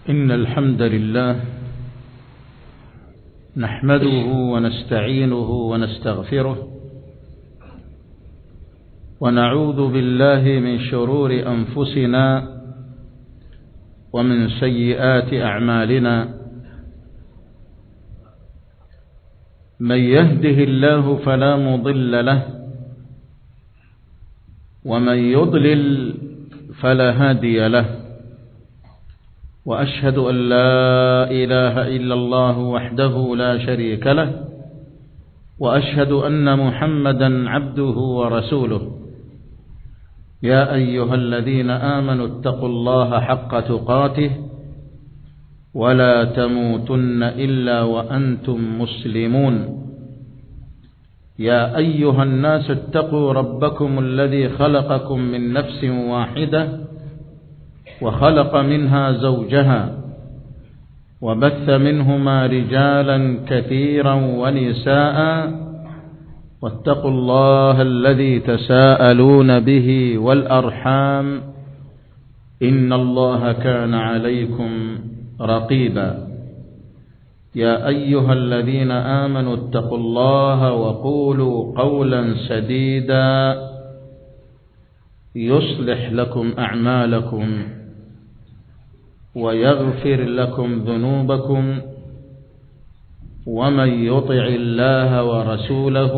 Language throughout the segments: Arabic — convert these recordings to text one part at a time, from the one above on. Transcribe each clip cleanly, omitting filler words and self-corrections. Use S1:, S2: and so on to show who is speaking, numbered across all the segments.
S1: إن الحمد لله نحمده ونستعينه ونستغفره ونعوذ بالله من شرور أنفسنا ومن سيئات أعمالنا. من يهده الله فلا مضل له ومن يضلل فلا هادي له، وأشهد أن لا إله إلا الله وحده لا شريك له، وأشهد أن محمدا عبده ورسوله. يا أيها الذين آمنوا اتقوا الله حق تقاته ولا تموتن إلا وأنتم مسلمون. يا أيها الناس اتقوا ربكم الذي خلقكم من نفس واحدة وخلق منها زوجها وبث منهما رجالا كثيرا ونساء، واتقوا الله الذي تساءلون به والأرحام إن الله كان عليكم رقيبا. يا أيها الذين آمنوا اتقوا الله وقولوا قولا سديدا يصلح لكم أعمالكم ويغفر لكم ذنوبكم، ومن يطع الله ورسوله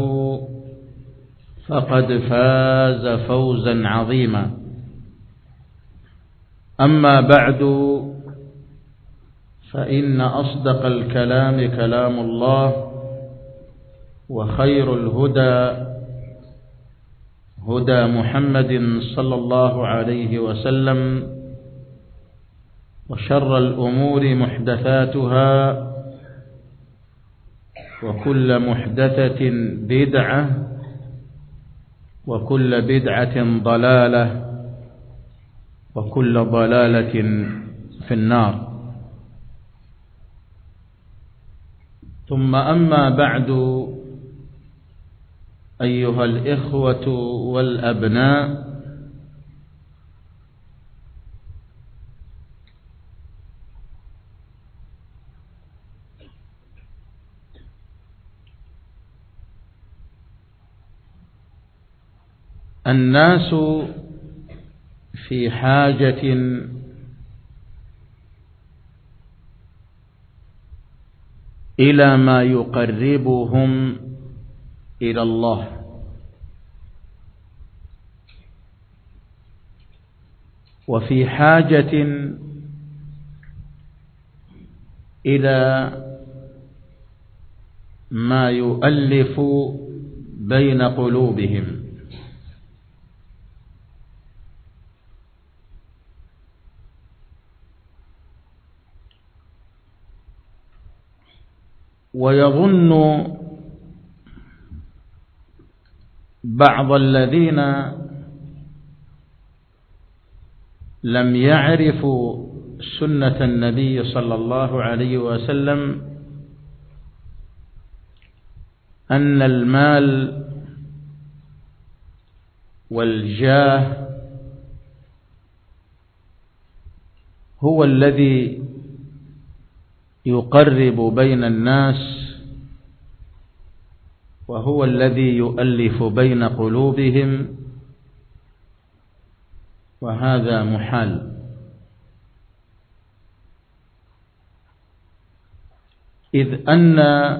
S1: فقد فاز فوزا عظيما. أما بعد، فإن أصدق الكلام كلام الله، وخير الهدى هدى محمد صلى الله عليه وسلم، وشر الأمور محدثاتها، وكل محدثة بدعة، وكل بدعة ضلالة، وكل ضلالة في النار. ثم أما بعد، أيها الإخوة والأبناء، الناس في حاجة إلى ما يقربهم إلى الله، وفي حاجة إلى ما يؤلف بين قلوبهم. ويظن بعض الذين لم يعرفوا سنة النبي صلى الله عليه وسلم أن المال والجاه هو الذي يقرب بين الناس، وهو الذي يؤلف بين قلوبهم، وهذا محال. إذ أن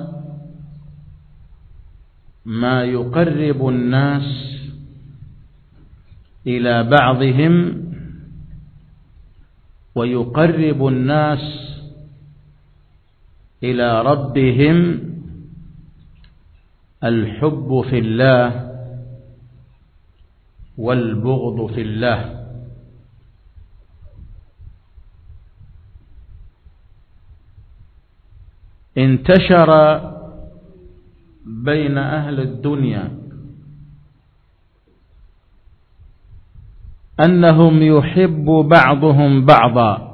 S1: ما يقرب الناس إلى بعضهم ويقرب الناس إلى ربهم الحب في الله والبغض في الله. انتشر بين أهل الدنيا أنهم يحب بعضهم بعضا،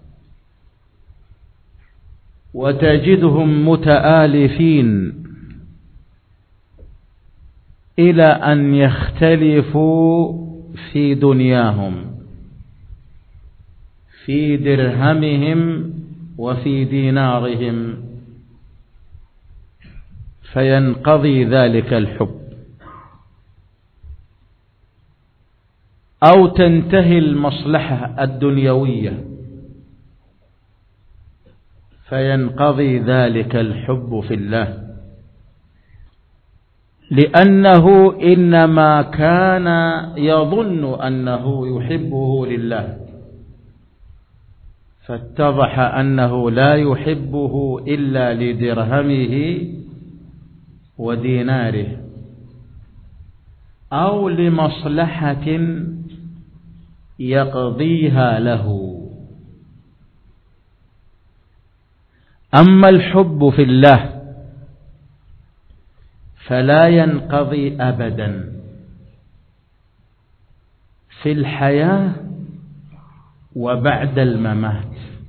S1: وتجدهم متآلفين إلى أن يختلفوا في دنياهم، في درهمهم وفي دينارهم، فينقضي ذلك الحب، أو تنتهي المصلحة الدنيوية فينقضي ذلك الحب في الله، لأنه إنما كان يظن أنه يحبه لله، فاتضح أنه لا يحبه إلا لدرهمه وديناره، أو لمصلحة يقضيها له. أما الحب في الله فلا ينقضي أبدا في الحياة وبعد الممات.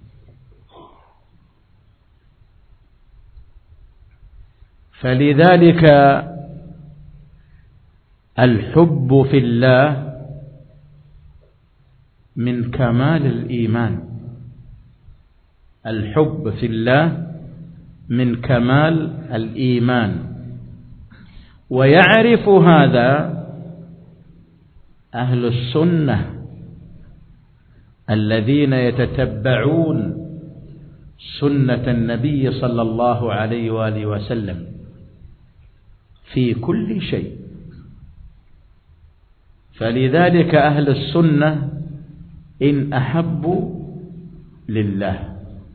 S1: فلذلك الحب في الله من كمال الإيمان، الحب في الله من كمال الإيمان، ويعرف هذا أهل السنة الذين يتتبعون سنة النبي صلى الله عليه وآله وسلم في كل شيء. فلذلك أهل السنة إن أحبوا لله،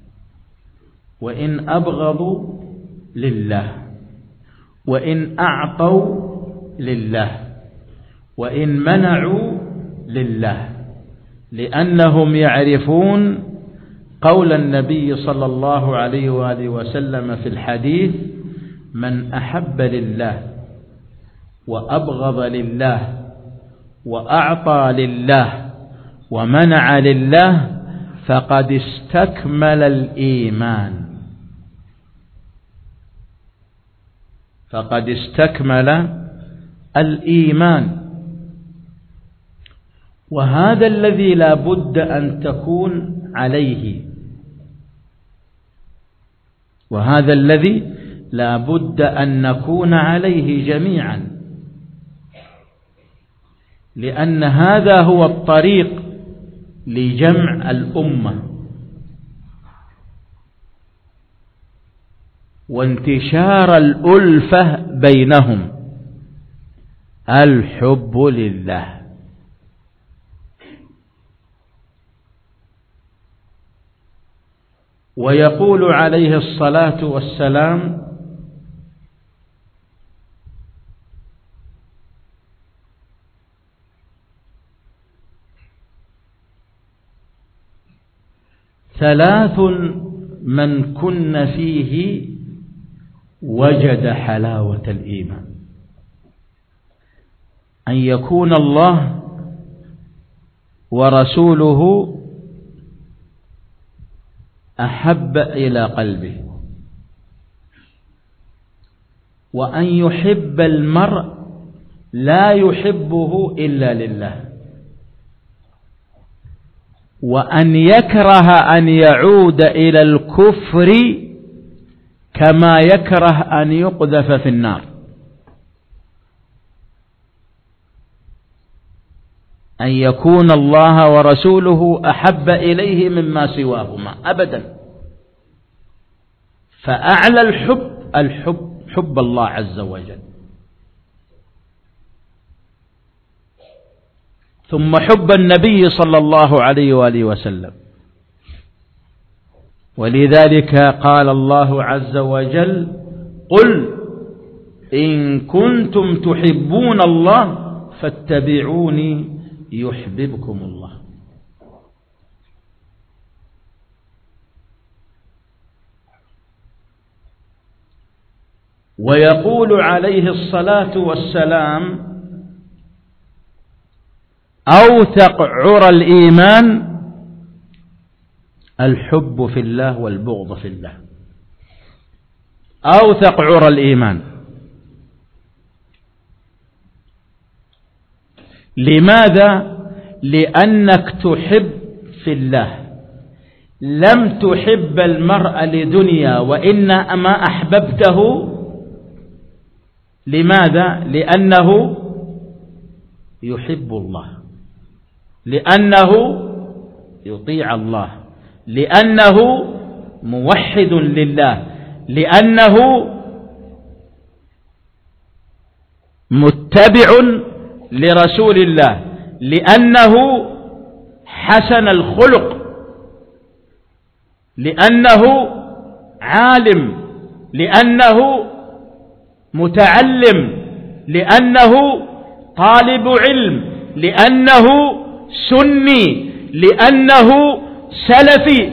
S1: وإن أبغضوا لله، وإن أعطوا لله، وإن منعوا لله، لأنهم يعرفون قول النبي صلى الله عليه وآله وسلم في الحديث: من أحب لله وأبغض لله وأعطى لله ومنع لله فقد استكمل الإيمان، فقد استكمل الإيمان. وهذا الذي لا بد أن تكون عليه، وهذا الذي لا بد أن نكون عليه جميعا، لأن هذا هو الطريق لجمع الأمة وانتشار الألفة بينهم، الحب لله. ويقول عليه الصلاة والسلام: ثلاث من كن فيه وجد حلاوة الإيمان: أن يكون الله ورسوله أحب إلى قلبه، وأن يحب المرء لا يحبه إلا لله، وأن يكره أن يعود إلى الكفر كما يكره أن يقذف في النار. أن يكون الله ورسوله أحب إليه مما سواهما أبدا. فأعلى الحب حب الله عز وجل، ثم حب النبي صلى الله عليه وآله وسلم. ولذلك قال الله عز وجل: قل إن كنتم تحبون الله فاتبعوني يحببكم الله. ويقول عليه الصلاة والسلام: أوثق عرى الإيمان الحب في الله والبغض في الله. أوثق عرى الإيمان. لماذا؟ لأنك تحب في الله لم تحب المرء لدنيا وإنما أحببته لماذا؟ لأنه يحب الله، لأنه يطيع الله، لأنه موحد لله، لأنه متبع لرسول الله، لأنه حسن الخلق، لأنه عالم، لأنه متعلم، لأنه طالب علم، لأنه سني، لأنه سلفي،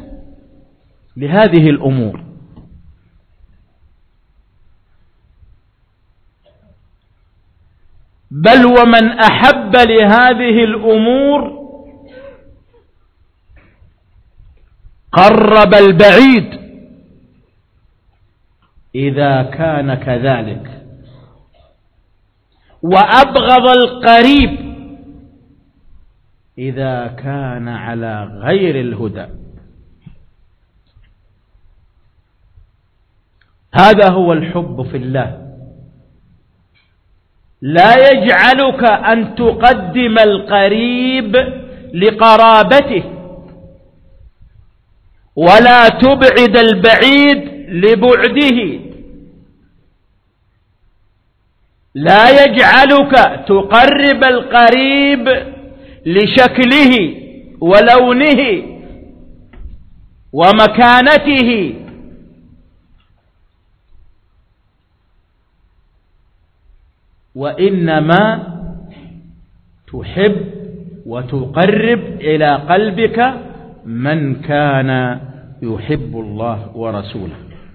S1: لهذه الأمور. بل ومن أحب لهذه الأمور قرب البعيد إذا كان كذلك، وأبغض القريب إذا كان على غير الهدى. هذا هو الحب في الله، لا يجعلك أن تقدم القريب لقرابته ولا تبعد البعيد لبعده، لا يجعلك تقرب القريب لشكله ولونه ومكانته، وإنما تحب وتقرب إلى قلبك من كان يحب الله ورسوله.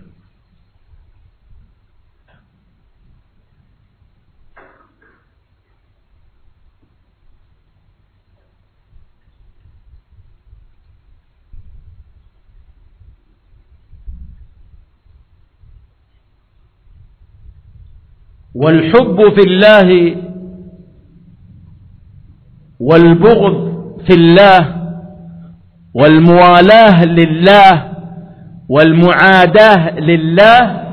S1: والحب في الله والبغض في الله والموالاه لله والمعاداه لله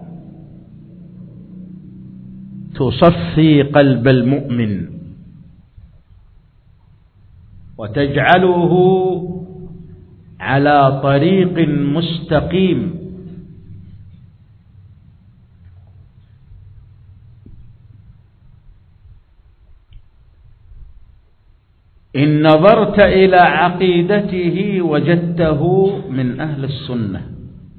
S1: تصفي قلب المؤمن وتجعله على طريق مستقيم. إن نظرت إلى عقيدته وجدته من أهل السنة،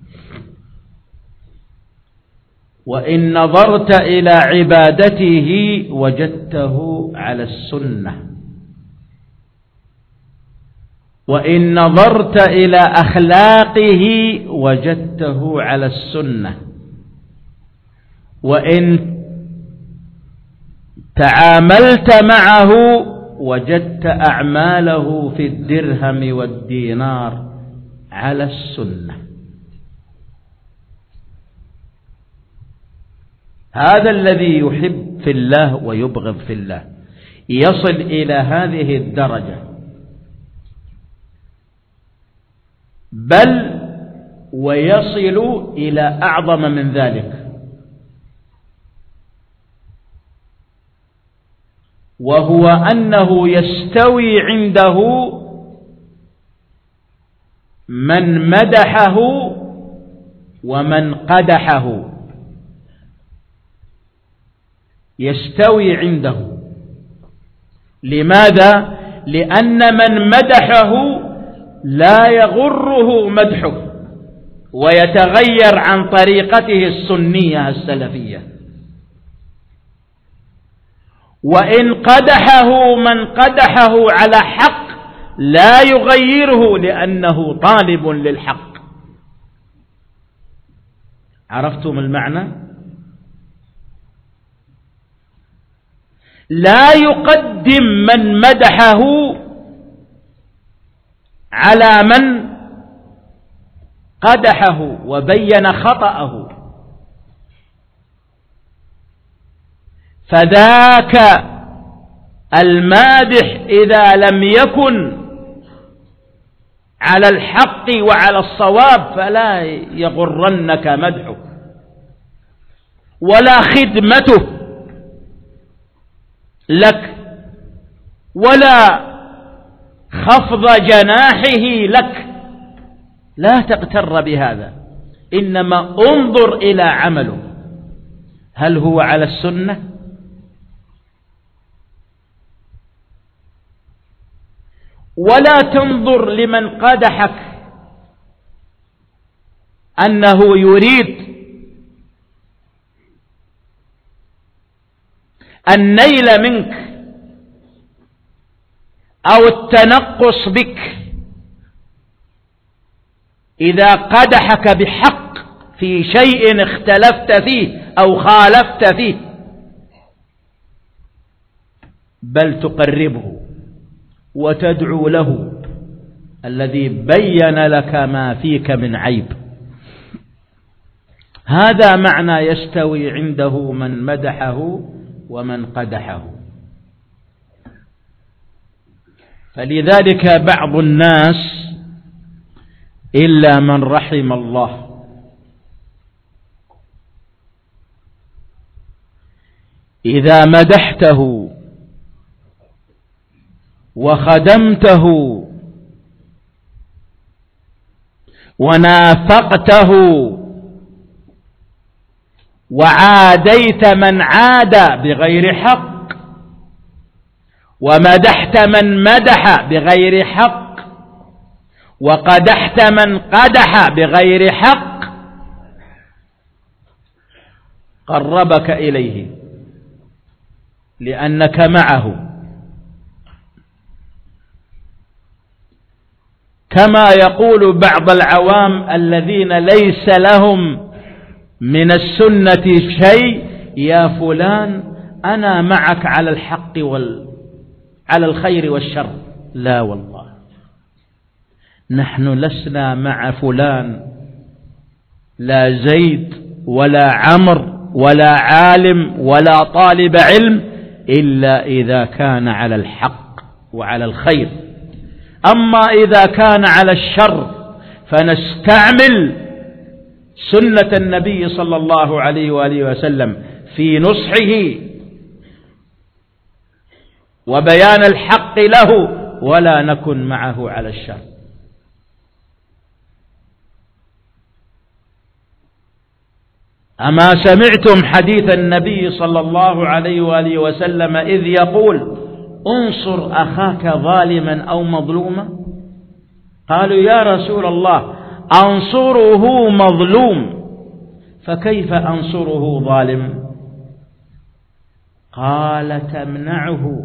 S1: وإن نظرت إلى عبادته وجدته على السنة، وإن نظرت إلى أخلاقه وجدته على السنة، وإن تعاملت معه وجدت أعماله في الدرهم والدينار على السنة. هذا الذي يحب في الله ويبغض في الله يصل إلى هذه الدرجة، بل ويصل إلى أعظم من ذلك، وهو أنه يستوي عنده من مدحه ومن قدحه، يستوي عنده. لماذا؟ لأن من مدحه لا يغره مدحه ويتغير عن طريقته السنية السلفية، وإن قدحه من قدحه على حق لا يغيره لأنه طالب للحق. عرفتم المعنى؟ لا يقدم من مدحه على من قدحه وبين خطأه، فذاك المادح إذا لم يكن على الحق وعلى الصواب فلا يغرنك مدحه ولا خدمته لك ولا خفض جناحه لك، لا تغتر بهذا، إنما انظر إلى عمله، هل هو على السنة؟ ولا تنظر لمن قدحك أنه يريد النيل منك أو التنقص بك، إذا قدحك بحق في شيء اختلفت فيه أو خالفت فيه، بل تقربه وتدعو له الذي بين لك ما فيك من عيب. هذا معنى يستوي عنده من مدحه ومن قدحه. فلذلك بعض الناس إلا من رحم الله إذا مدحته وخدمته ونافقته وعاديت من عاد بغير حق ومدحت من مدح بغير حق وقدحت من قدح بغير حق، قربك إليه لأنك معه. كما يقول بعض العوام الذين ليس لهم من السنة شيء: يا فلان أنا معك على الحق على الخير والشر. لا والله، نحن لسنا مع فلان، لا زيد ولا عمر ولا عالم ولا طالب علم، إلا إذا كان على الحق وعلى الخير. أما إذا كان على الشر فنستعمل سنة النبي صلى الله عليه وآله وسلم في نصحه وبيان الحق له، ولا نكن معه على الشر. أما سمعتم حديث النبي صلى الله عليه وآله وسلم إذ يقول: انصر أخاك ظالما أو مظلوما؟ قالوا: يا رسول الله أنصره مظلوم، فكيف أنصره ظالم؟ قال: تمنعه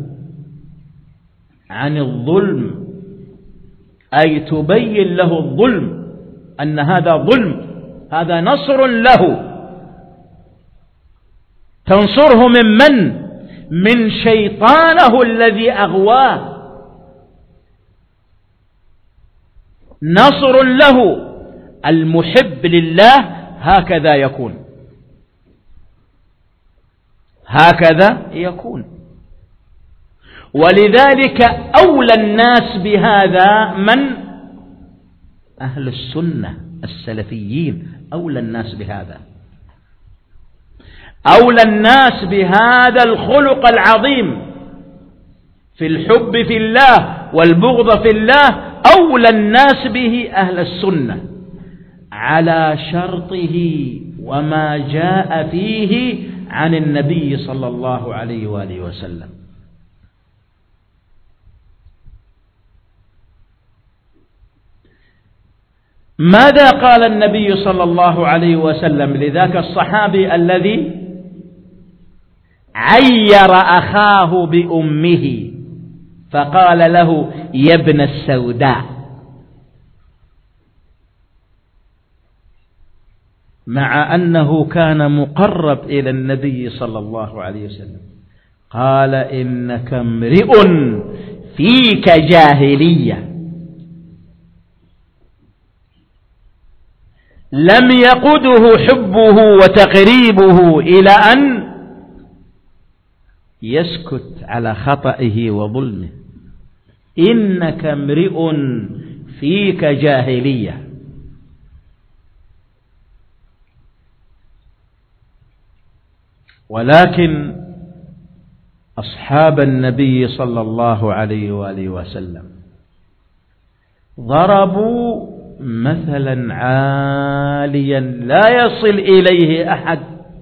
S1: عن الظلم، أي تبين له الظلم أن هذا ظلم، هذا نصر له. تنصره من شيطانه الذي أغواه، نصر له. المحب لله هكذا يكون، هكذا يكون. ولذلك أولى الناس بهذا من؟ أهل السنة السلفيين، أولى الناس بهذا، أولى الناس بهذا الخلق العظيم في الحب في الله والبغض في الله. أولى الناس به أهل السنة على شرطه وما جاء فيه عن النبي صلى الله عليه وآله وسلم. ماذا قال النبي صلى الله عليه وسلم لذاك الصحابي الذي عير أخاه بأمه فقال له: يا ابن السوداء، مع أنه كان مقرب إلى النبي صلى الله عليه وسلم؟ قال: إنك امرئ فيك جاهلية. لم يقده حبه وتقريبه إلى أن يسكت على خطئه وظلمه. إنك امرئ فيك جاهلية. ولكن أصحاب النبي صلى الله عليه وآله وسلم ضربوا مثلا عاليا لا يصل إليه أحد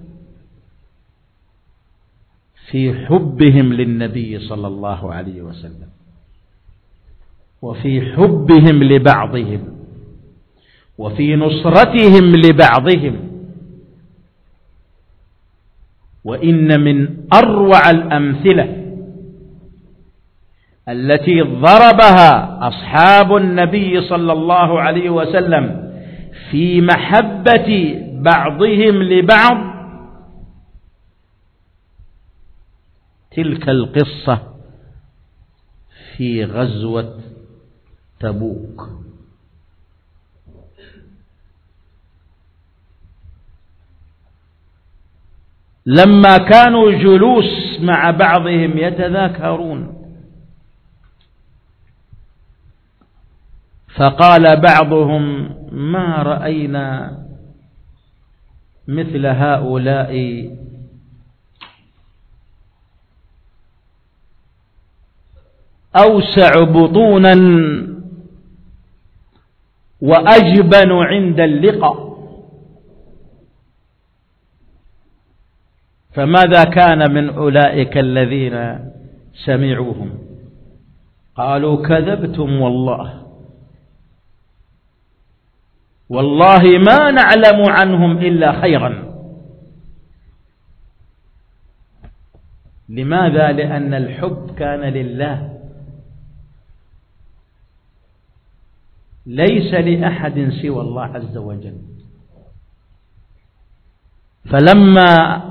S1: في حبهم للنبي صلى الله عليه وسلم، وفي حبهم لبعضهم، وفي نصرتهم لبعضهم. وإن من أروع الأمثلة التي ضربها أصحاب النبي صلى الله عليه وسلم في محبة بعضهم لبعض تلك القصة في غزوة تبوك. لما كانوا جلوس مع بعضهم يتذاكرون، فقال بعضهم: ما رأينا مثل هؤلاء أوسع بطونا وأجبن عند اللقاء. فماذا كان من أولئك الذين سمعوهم؟ قالوا: كذبتم والله ما نعلم عنهم إلا خيرا. لماذا؟ لأن الحب كان لله، ليس لأحد سوى الله عز وجل. فلما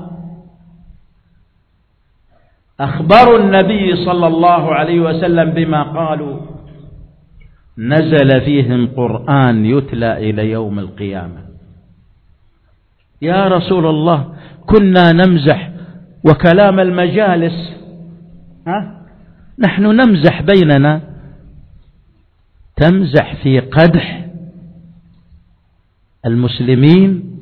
S1: أخبروا النبي صلى الله عليه وسلم بما قالوا نزل فيهم قرآن يتلى إلى يوم القيامة. يا رسول الله، كنا نمزح وكلام المجالس نحن نمزح بيننا، تمزح في قدح المسلمين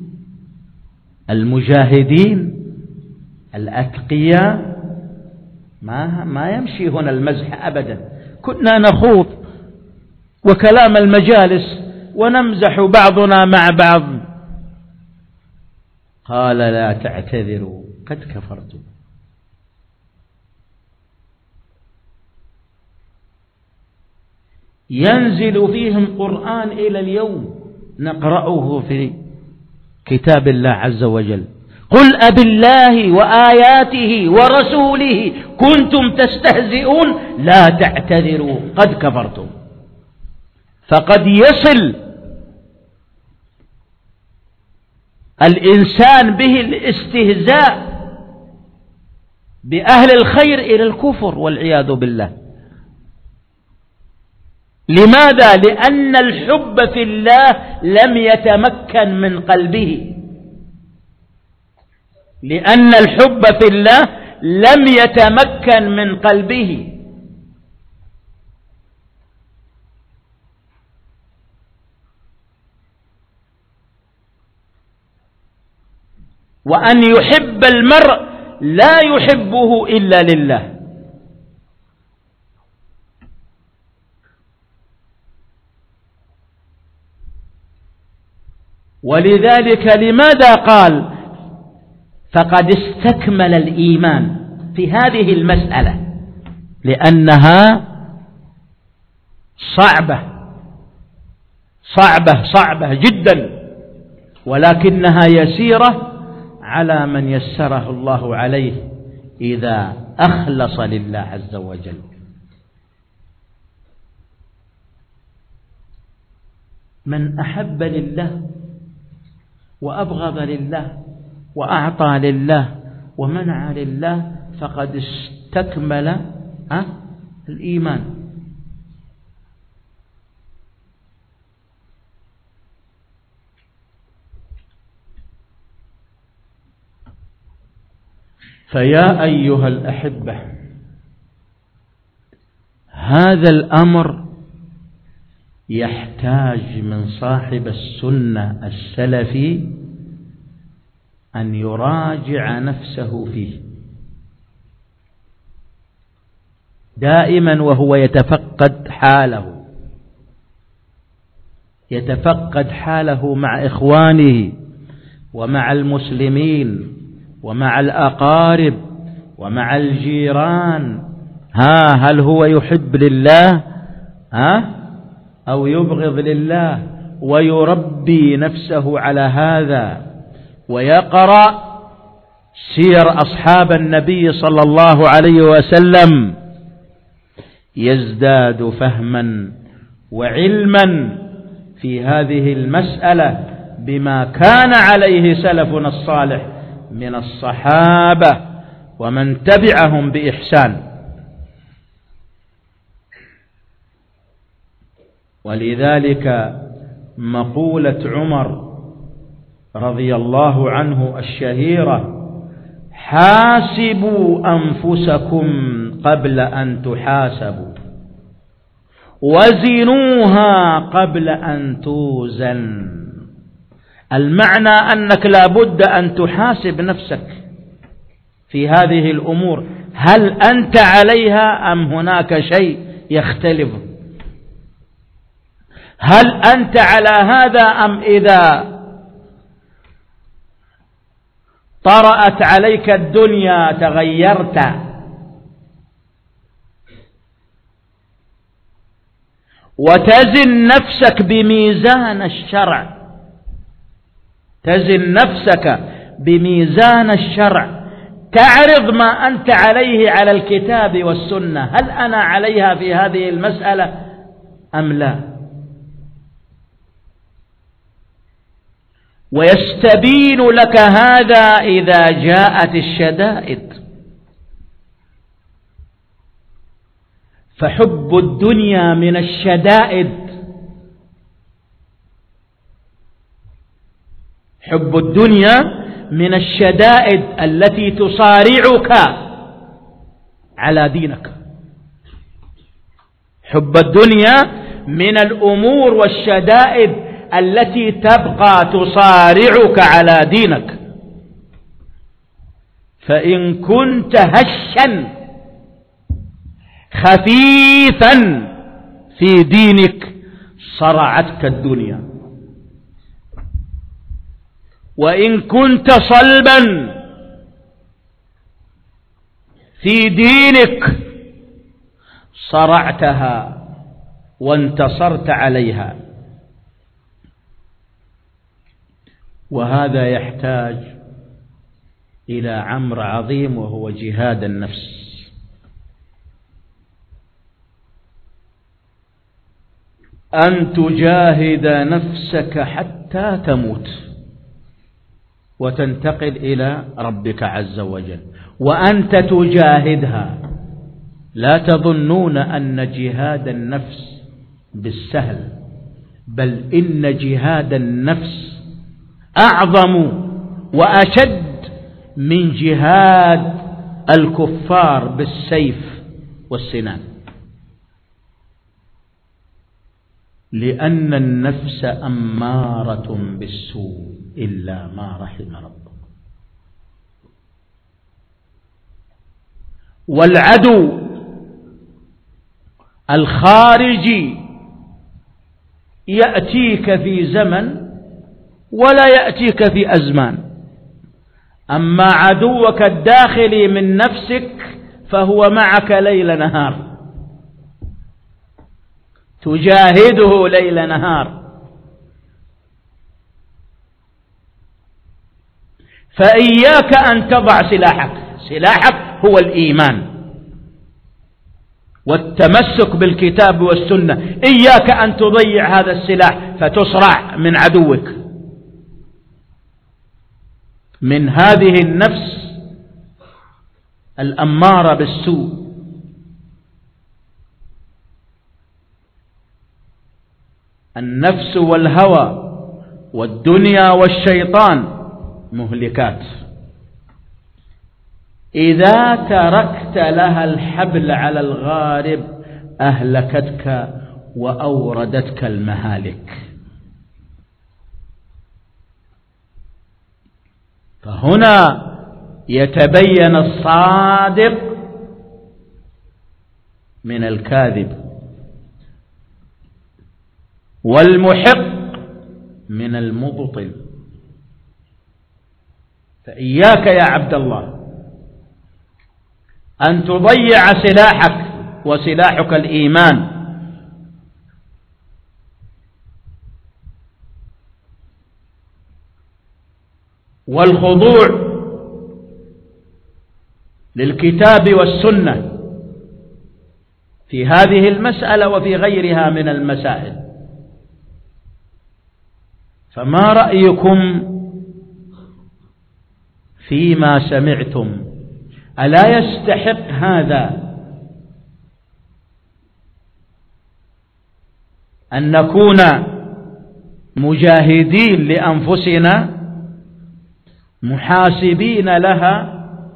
S1: المجاهدين الأتقياء؟ ما يمشي هنا المزح أبدا. كنا نخوض وكلام المجالس ونمزح بعضنا مع بعض. قال: لا تعتذروا قد كفرتم. ينزل فيهم قرآن إلى اليوم نقرأه في كتاب الله عز وجل: قل أبالله وآياته ورسوله كنتم تستهزئون لا تعتذروا قد كفرتم. فقد يصل الإنسان به الاستهزاء بأهل الخير إلى الكفر والعياذ بالله. لماذا؟ لأن الحب في الله لم يتمكن من قلبه، لأن الحب في الله لم يتمكن من قلبه. وأن يحب المرء لا يحبه إلا لله. ولذلك لماذا قال فقد استكمل الإيمان في هذه المسألة؟ لأنها صعبة جدا، ولكنها يسيرة على من يسره الله عليه إذا أخلص لله عز وجل. من أحب لله وأبغض لله وأعطى لله ومنع لله فقد استكمل الإيمان. فيا أيها الأحبة، هذا الأمر يحتاج من صاحب السنة السلفي أن يراجع نفسه فيه دائما وهو يتفقد حاله مع إخوانه ومع المسلمين ومع الأقارب ومع الجيران. هل هو يحب لله أو يبغض لله؟ ويربي نفسه على هذا، ويقرأ سير أصحاب النبي صلى الله عليه وسلم، يزداد فهما وعلما في هذه المسألة بما كان عليه سلفنا الصالح من الصحابة ومن تبعهم بإحسان. ولذلك مقولة عمر رضي الله عنه الشهيرة: حاسبوا أنفسكم قبل أن تحاسبوا وزنوها قبل أن توزن. المعنى أنك لابد أن تحاسب نفسك في هذه الأمور، هل أنت عليها أم هناك شيء يختلف؟ هل أنت على هذا أم إذا طرأت عليك الدنيا تغيرت؟ وتزن نفسك بميزان الشرع، تزن نفسك بميزان الشرع، تعرض ما أنت عليه على الكتاب والسنة، هل أنا عليها في هذه المسألة أم لا؟ ويستبين لك هذا إذا جاءت الشدائد. فحب الدنيا من الشدائد، حب الدنيا من الشدائد التي تصارعك على دينك. حب الدنيا من الأمور والشدائد التي تبقى تصارعك على دينك. فإن كنت هشا خفيفا في دينك صرعتك الدنيا، وإن كنت صلبا في دينك صرعتها وانتصرت عليها. وهذا يحتاج إلى أمر عظيم وهو جهاد النفس. أن تجاهد نفسك حتى تموت وتنتقل إلى ربك عز وجل، وأنت تجاهدها. لا تظنون أن جهاد النفس بالسهل، بل إن جهاد النفس أعظم وأشد من جهاد الكفار بالسيف والسنان، لأن النفس أمارة بالسوء إلا ما رحم ربك. والعدو الخارجي يأتيك في زمن ولا يأتيك في أزمان، أما عدوك الداخلي من نفسك فهو معك ليل نهار، تجاهده ليل نهار. فإياك أن تضع سلاحك، سلاحك هو الإيمان والتمسك بالكتاب والسنة. إياك أن تضيع هذا السلاح فتصرع من عدوك، من هذه النفس الأمارة بالسوء. النفس والهوى والدنيا والشيطان مهلكات، إذا تركت لها الحبل على الغارب أهلكتك وأوردتك المهالك. فهنا يتبين الصادق من الكاذب، والمحق من المبطل. فإياك يا عبد الله أن تضيع سلاحك، وسلاحك الإيمان. والخضوع للكتاب والسنة في هذه المسألة وفي غيرها من المسائل. فما رأيكم فيما سمعتم؟ ألا يستحق هذا أن نكون مجاهدين لأنفسنا محاسبين لها؟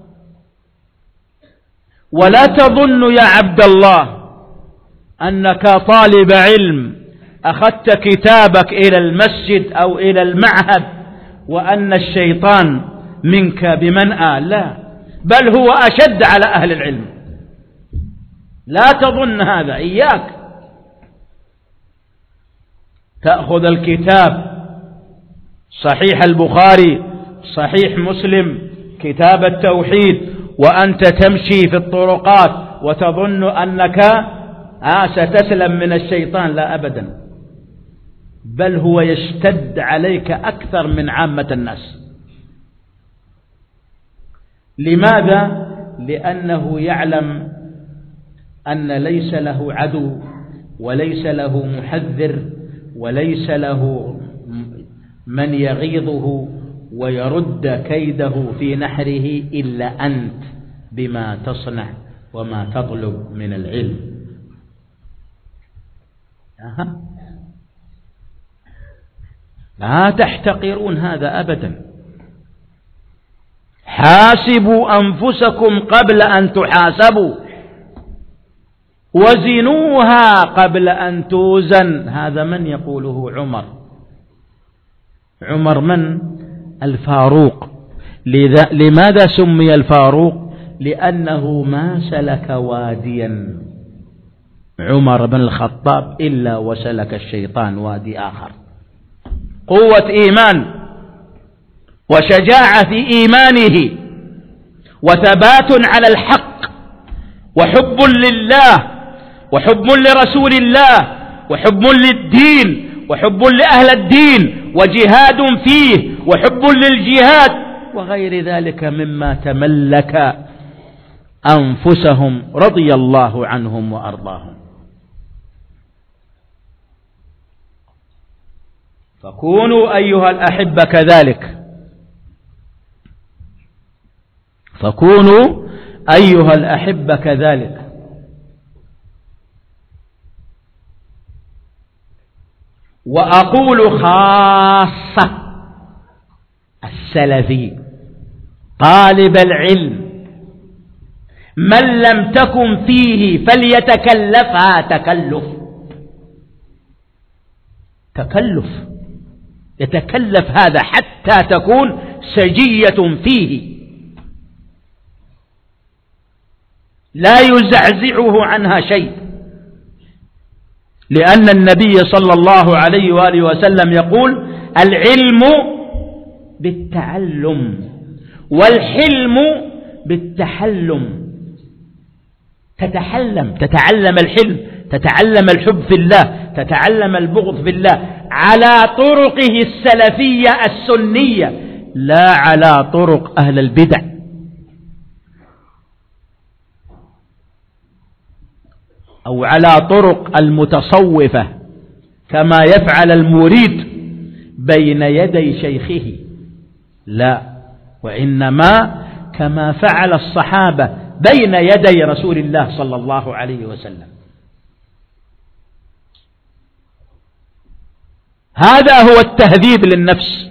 S1: ولا تظن يا عبد الله أنك طالب علم أخذت كتابك إلى المسجد أو إلى المعهد وأن الشيطان منك بمنأى، لا، بل هو أشد على أهل العلم. لا تظن هذا، إياك. تأخذ الكتاب، صحيح البخاري، صحيح مسلم، كتاب التوحيد، وأنت تمشي في الطرقات وتظن أنك ستسلم من الشيطان. لا أبدا، بل هو يشتد عليك أكثر من عامة الناس. لماذا؟ لأنه يعلم أن ليس له عدو، وليس له محذر، وليس له من يغيظه ويرد كيده في نحره إلا أنت، بما تصنع وما تطلب من العلم. لا تحتقرون هذا أبدا. حاسبوا أنفسكم قبل أن تحاسبوا، وزنوها قبل أن توزن. هذا من يقوله؟ عمر. عمر من؟ الفاروق. لماذا سمي الفاروق؟ لأنه ما سلك واديا عمر بن الخطاب إلا وسلك الشيطان وادي آخر. قوة إيمان وشجاعة في إيمانه، وثبات على الحق، وحب لله، وحب لرسول الله، وحب للدين، وحب لأهل الدين، وجهاد فيه، وحب للجهاد، وغير ذلك مما تملك أنفسهم رضي الله عنهم وأرضاهم. فكونوا أيها الأحبة كذلك، فكونوا أيها الأحبة كذلك. وأقول خاصة السلفي طالب العلم، من لم تكن فيه فليتكلفها تكلف، يتكلف هذا حتى تكون سجية فيه لا يزعزعه عنها شيء. لأن النبي صلى الله عليه وآله وسلم يقول: العلم بالتعلم، والحلم بالتحلم. تتعلم الحلم، تتعلم الحب في الله، تتعلم البغض في الله، على طرقه السلفية السنية، لا على طرق أهل البدع. أو على طرق المتصوفة كما يفعل المريد بين يدي شيخه، لا، وإنما كما فعل الصحابة بين يدي رسول الله صلى الله عليه وسلم. هذا هو التهذيب للنفس،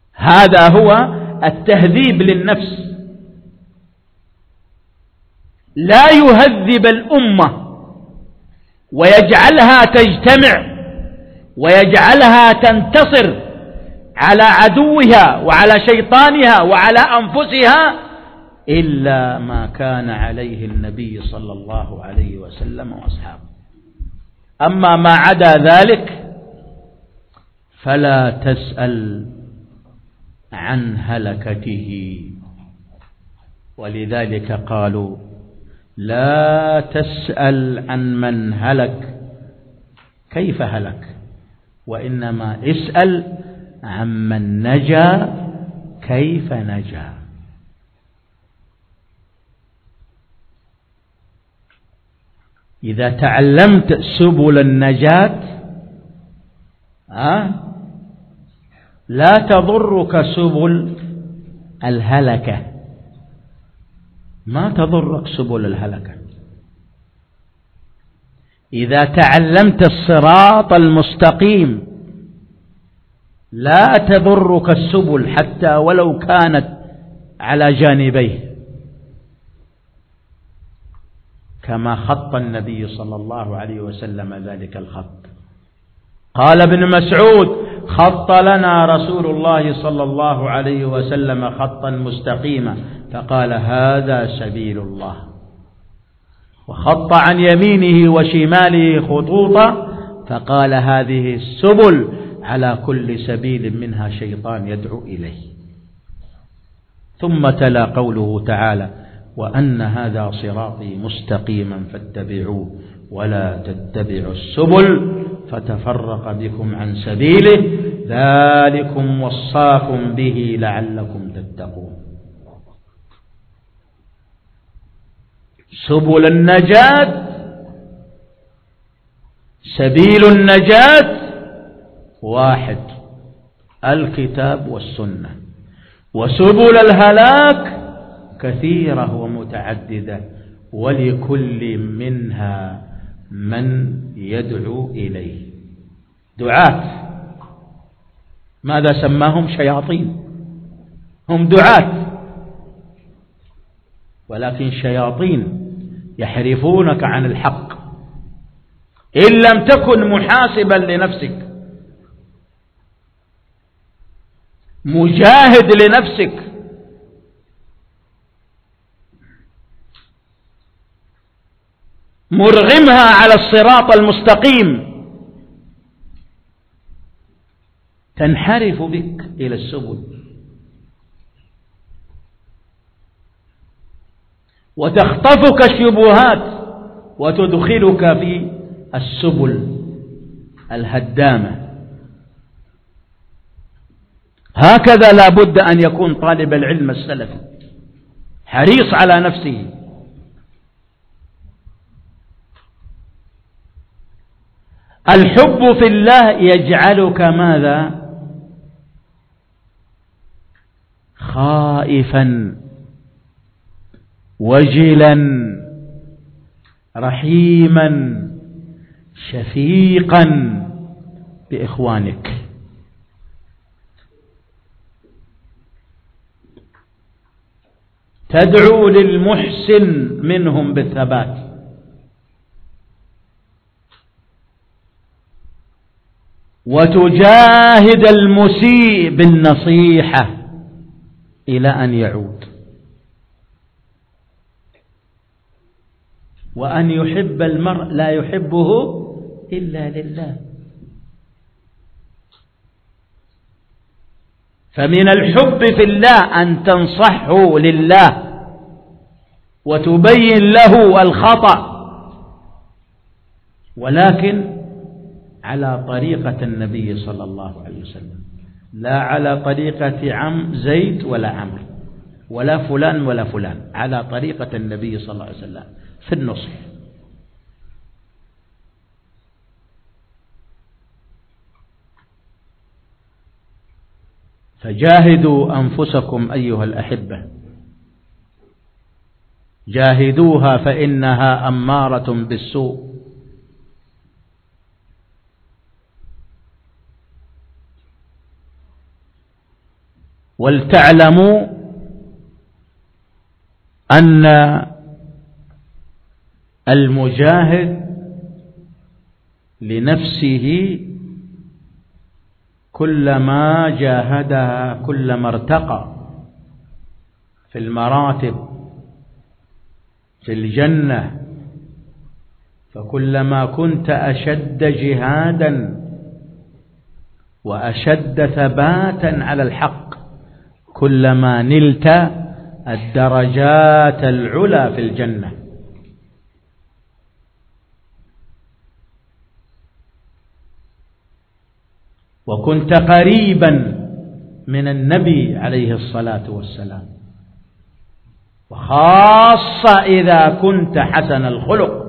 S1: هذا هو التهذيب للنفس. لا يهذب الأمة ويجعلها تجتمع ويجعلها تنتصر على عدوها وعلى شيطانها وعلى أنفسها إلا ما كان عليه النبي صلى الله عليه وسلم وأصحابه. أما ما عدا ذلك فلا تسأل عن هلكته. ولذلك قالوا لا تسأل عن من هلك كيف هلك، وإنما اسأل عمن نجا كيف نجا. إذا تعلمت سبل النجاة لا تضرك سبل الهلكة، ما تضرك سبل الهلكة. إذا تعلمت الصراط المستقيم لا تضرك السبل حتى ولو كانت على جانبيه، كما خط النبي صلى الله عليه وسلم ذلك الخط. قال ابن مسعود خط لنا رسول الله صلى الله عليه وسلم خطا مستقيما فقال هذا سبيل الله، وخط عن يمينه وشماله خطوطا فقال هذه السبل على كل سبيل منها شيطان يدعو إليه. ثم تلا قوله تعالى وأن هذا صراطي مستقيما فاتبعوه ولا تتبعوا السبل فتفرق بكم عن سبيله ذلكم وصاكم به لعلكم تتقون. سبل النجاة، سبيل النجاة واحد الكتاب والسنة، وسبل الهلاك كثيرة ومتعددة ولكل منها من يدعو إليه. دعاة ماذا سماهم؟ شياطين، هم دعاة ولكن شياطين يحرفونك عن الحق. إن لم تكن محاسبا لنفسك مجاهد لنفسك مرغمها على الصراط المستقيم تنحرف بك إلى السبل وتخطفك الشبهات وتدخلك في السبل الهدامة. هكذا لا بد أن يكون طالب العلم السلفي حريص على نفسه. الحب في الله يجعلك ماذا؟ خائفا وجلا رحيما شفيقا بإخوانك. تدعو للمحسن منهم بالثبات، وتجاهد المسيء بالنصيحة إلى أن يعود، وأن يحب المرء لا يحبه إلا لله. فمن الحب في الله أن تنصحه لله وتبين له الخطأ، ولكن على طريقة النبي صلى الله عليه وسلم، لا على طريقة زيد ولا عمرو ولا فلان ولا فلان، على طريقة النبي صلى الله عليه وسلم في النصح. فجاهدوا أنفسكم أيها الأحبة، جاهدوها فإنها أمارة بالسوء. ولتعلموا أن المجاهد لنفسه كلما جاهدها كلما ارتقى في المراتب في الجنة، فكلما كنت أشد جهادا وأشد ثباتا على الحق كلما نلت الدرجات العلى في الجنة. وكنت قريبا من النبي عليه الصلاة والسلام، وخاصة إذا كنت حسن الخلق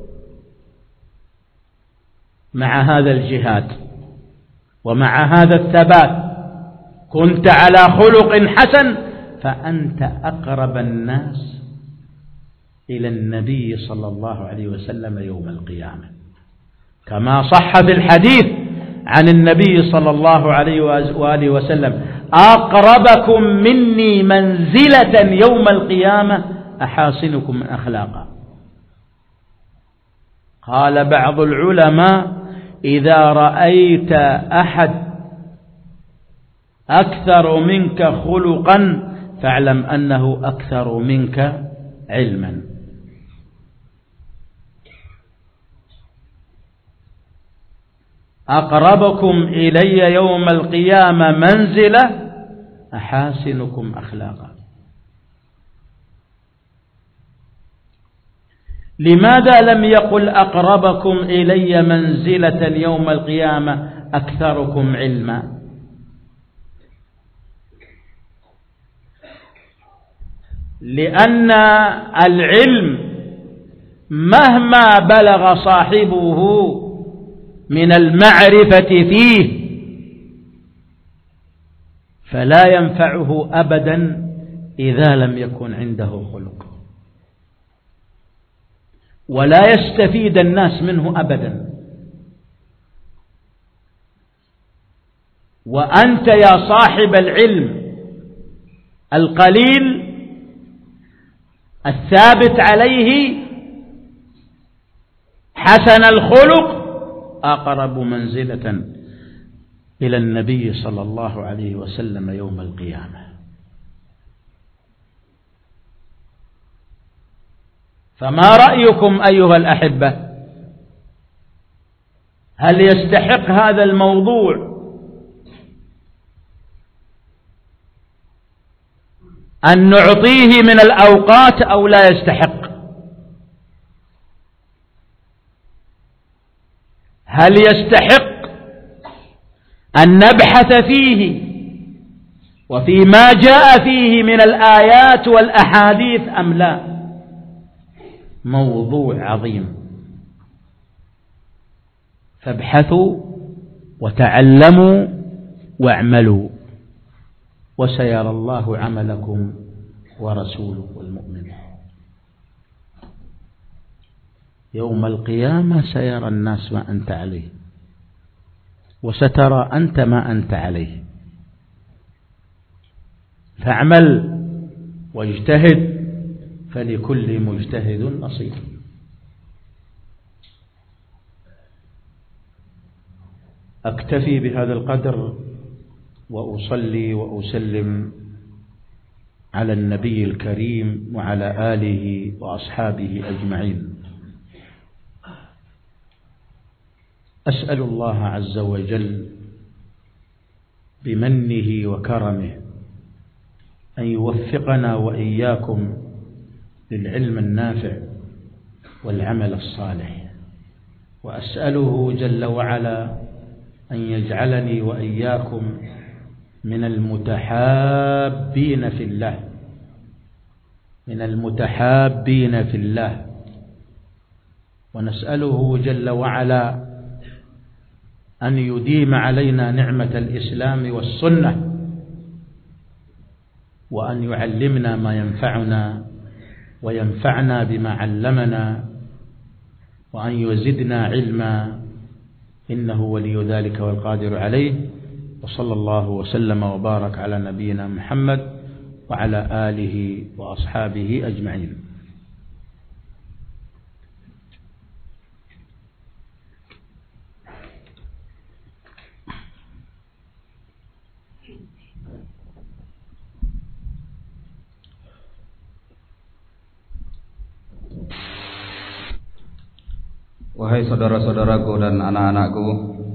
S1: مع هذا الجهاد ومع هذا الثبات، كنت على خلق حسن، فأنت أقرب الناس إلى النبي صلى الله عليه وسلم يوم القيامة، كما صح في الحديث عن النبي صلى الله عليه وآله وسلم: أقربكم مني منزلة يوم القيامة أحاسنكم أخلاقا. قال بعض العلماء: إذا رأيت أحد أكثر منك خلقا فاعلم أنه أكثر منك علما. أقربكم إلي يوم القيامة منزلة أحاسنكم أخلاقا. لماذا لم يقل أقربكم إلي منزلة يوم القيامة أكثركم علما؟ لأن العلم مهما بلغ صاحبه من المعرفة فيه فلا ينفعه أبدا إذا لم يكن عنده خلق، ولا يستفيد الناس منه أبدا. وأنت يا صاحب العلم القليل الثابت عليه حسن الخلق أقرب منزلة إلى النبي صلى الله عليه وسلم يوم القيامة. فما رأيكم أيها الأحبة؟ هل يستحق هذا الموضوع أن نعطيه من الأوقات أو لا يستحق؟ هل يستحق أن نبحث فيه وفيما جاء فيه من الآيات والأحاديث أم لا؟ موضوع عظيم، فابحثوا وتعلموا واعملوا، وسيرى الله عملكم ورسوله والمؤمنين. يوم القيامة سيرى الناس ما أنت عليه، وسترى أنت ما أنت عليه. فاعمل واجتهد، فلكل مجتهد نصيب. أكتفي بهذا القدر، وأصلي وأسلم على النبي الكريم وعلى آله وأصحابه أجمعين. أسأل الله عز وجل بمنه وكرمه أن يوفقنا وإياكم للعلم النافع والعمل الصالح، وأسأله جل وعلا أن يجعلني وإياكم من المتحابين في الله، من المتحابين في الله. ونسأله جل وعلا أن يديم علينا نعمة الإسلام والسنة، وأن يعلمنا ما ينفعنا وينفعنا بما علمنا، وأن يزدنا علما، إنه ولي ذلك والقادر عليه. وصلى الله وسلم وبارك على نبينا محمد وعلى آله وأصحابه أجمعين.
S2: Wahai saudara-saudaraku dan anak-anakku,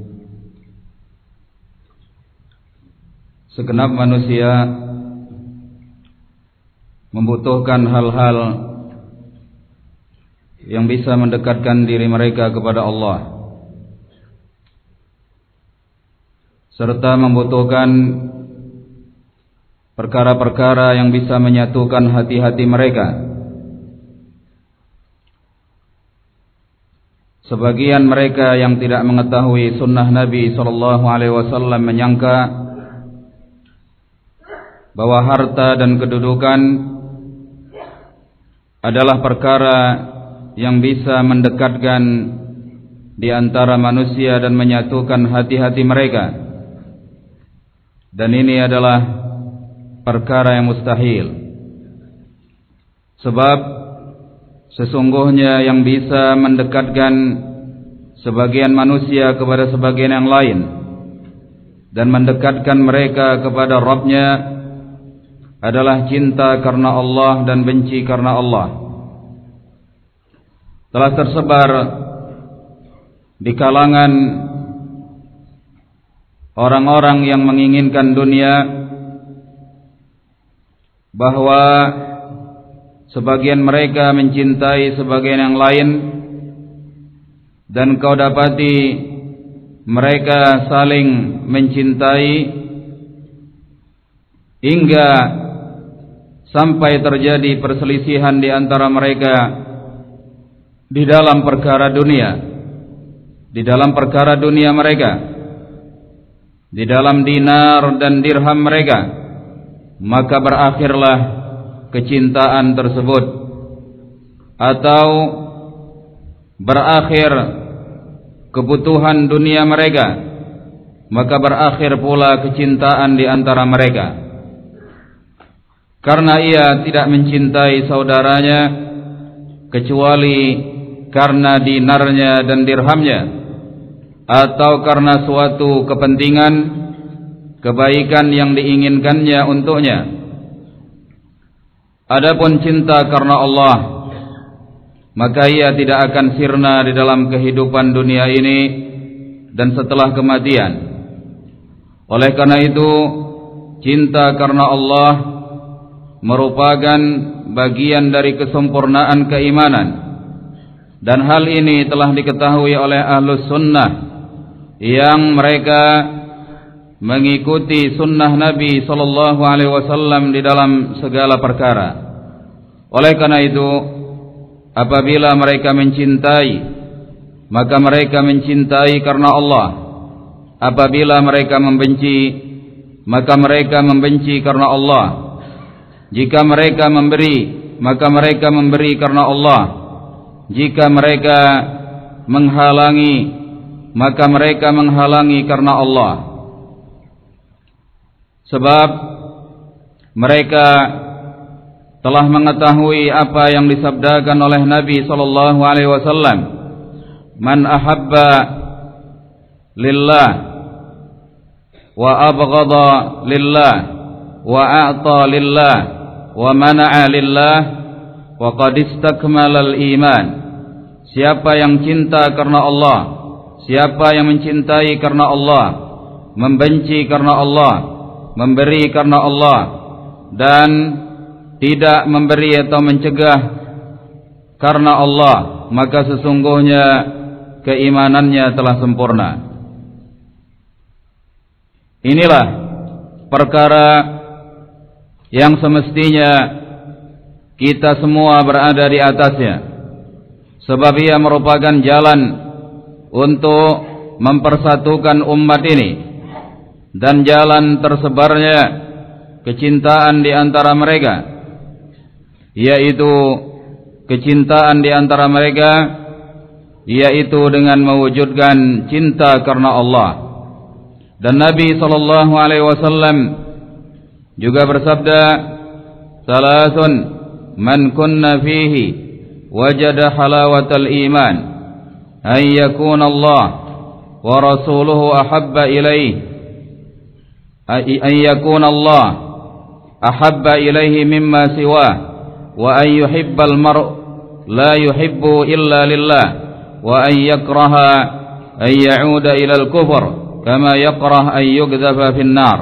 S2: segenap manusia membutuhkan hal-hal yang bisa mendekatkan diri mereka kepada Allah, serta membutuhkan perkara-perkara yang bisa menyatukan hati-hati mereka. Sebagian mereka yang tidak mengetahui sunnah Nabi SAW menyangka bahwa harta dan kedudukan adalah perkara yang bisa mendekatkan di antara manusia dan menyatukan hati-hati mereka. Dan ini adalah perkara yang mustahil. Sebab sesungguhnya yang bisa mendekatkan sebagian manusia kepada sebagian yang lain dan mendekatkan mereka kepada Rabb-Nya adalah cinta karena Allah dan benci karena Allah. Telah tersebar di kalangan orang-orang yang menginginkan dunia bahwa sebagian mereka mencintai sebagian yang lain, dan kau dapati mereka saling mencintai hingga sampai terjadi perselisihan di antara mereka di dalam perkara dunia, mereka, di dalam dinar dan dirham mereka. Maka berakhirlah kecintaan tersebut, atau berakhir kebutuhan dunia mereka, maka berakhir pula kecintaan di antara mereka. Karena ia tidak mencintai saudaranya kecuali karena dinarnya dan dirhamnya, atau karena suatu kepentingan, kebaikan yang diinginkannya untuknya. Adapun cinta karena Allah, maka ia tidak akan sirna di dalam kehidupan dunia ini dan setelah kematian. Oleh karena itu, cinta karena Allah merupakan bagian dari kesempurnaan keimanan, dan hal ini telah diketahui oleh Ahlus Sunnah yang mereka mengikuti sunnah Nabi SAW di dalam segala perkara. Oleh karena itu, apabila mereka mencintai, maka mereka mencintai karena Allah. Apabila mereka membenci, maka mereka membenci karena Allah. Jika mereka memberi, maka mereka memberi karena Allah. Jika mereka menghalangi, maka mereka menghalangi karena Allah. Sebab mereka telah mengetahui apa yang disabdakan oleh Nabi SAW, man ahabba lillah wa abghadha lillah wa a'ta lillah wa mana'a lillah wa qad istakmala al-iman. Siapa yang cinta karena Allah, siapa yang mencintai karena Allah, membenci karena Allah, memberi karena Allah, dan tidak memberi atau mencegah karena Allah, maka sesungguhnya keimanannya telah sempurna. Inilah perkara yang semestinya kita semua berada di atasnya, sebab ia merupakan jalan untuk mempersatukan umat ini dan jalan tersebarnya kecintaan di antara mereka, yaitu kecintaan di antara mereka yaitu dengan mewujudkan cinta karena Allah. Dan Nabi SAW juga bersabda, salasun man kunna fihi wajada halawatal iman, an yakuna Allah wa rasuluhu ahabba ilaih an yakuna Allah ahabba ilaihi mimma siwah wa an yuhibbal mar' la yuhibbu illa lillah wa an yakraha an ya'uda ila al-kufr kama yakrah an yughdhafa fin nar.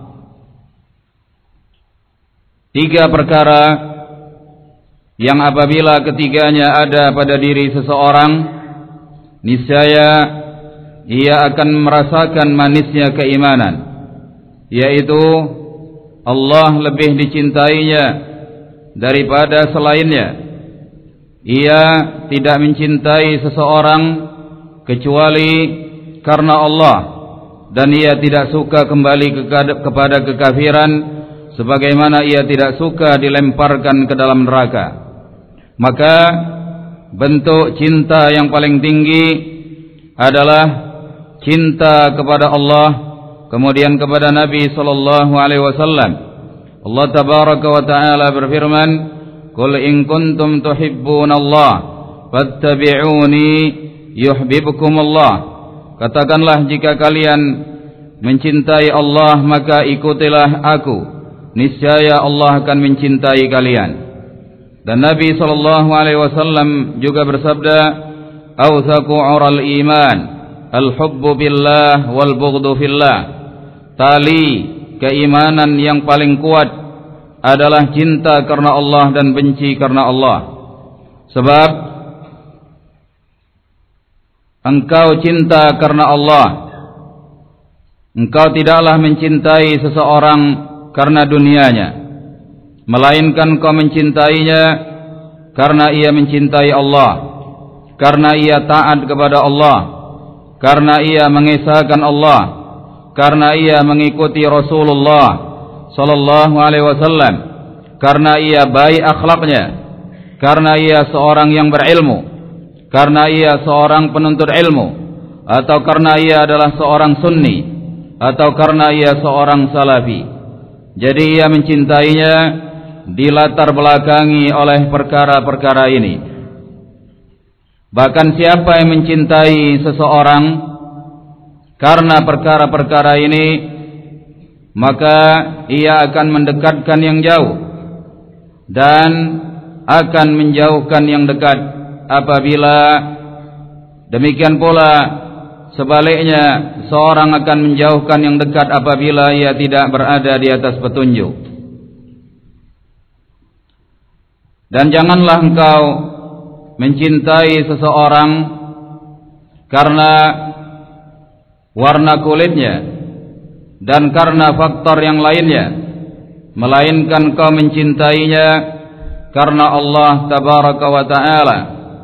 S2: Tiga perkara yang apabila ketiganya ada pada diri seseorang, niscaya ia akan merasakan manisnya keimanan, yaitu Allah lebih dicintainya daripada selainnya. Ia tidak mencintai seseorang kecuali karena Allah, dan ia tidak suka kembali kepada kekafiran sebagaimana ia tidak suka dilemparkan ke dalam neraka. Maka bentuk cinta yang paling tinggi adalah cinta kepada Allah, kemudian kepada Nabi sallallahu alaihi wasallam. Allah tabaraka wa taala berfirman, "Qul in kuntum tuhibbunallah fattabi'uni yuhibbukumullah." Katakanlah, jika kalian mencintai Allah maka ikutilah aku, niscaya Allah akan mencintai kalian. Dan Nabi sallallahu alaihi wasallam juga bersabda, "Awthaqu 'ural iman al-hubbu billah wal bughdhu fillah." Tali keimanan yang paling kuat adalah cinta karena Allah dan benci karena Allah. Sebab engkau cinta karena Allah, engkau tidaklah mencintai seseorang karena dunianya, melainkan kau mencintainya karena ia mencintai Allah, karena ia taat kepada Allah, karena ia mengesahkan Allah, karena ia mengikuti Rasulullah sallallahu alaihi wasallam, karena ia baik akhlaknya, karena ia seorang yang berilmu, karena ia seorang penuntut ilmu, atau karena ia adalah seorang sunni, atau karena ia seorang salafi. Jadi ia mencintainya dilatar belakangi oleh perkara-perkara ini. Bahkan siapa yang mencintai seseorang karena perkara-perkara ini, maka ia akan mendekatkan yang jauh dan akan menjauhkan yang dekat. Apabila demikian pula sebaliknya, seorang akan menjauhkan yang dekat apabila ia tidak berada di atas petunjuk. Dan janganlah engkau mencintai seseorang karena warna kulitnya dan karena faktor yang lainnya, melainkan kau mencintainya karena Allah tabaraka wa ta'ala.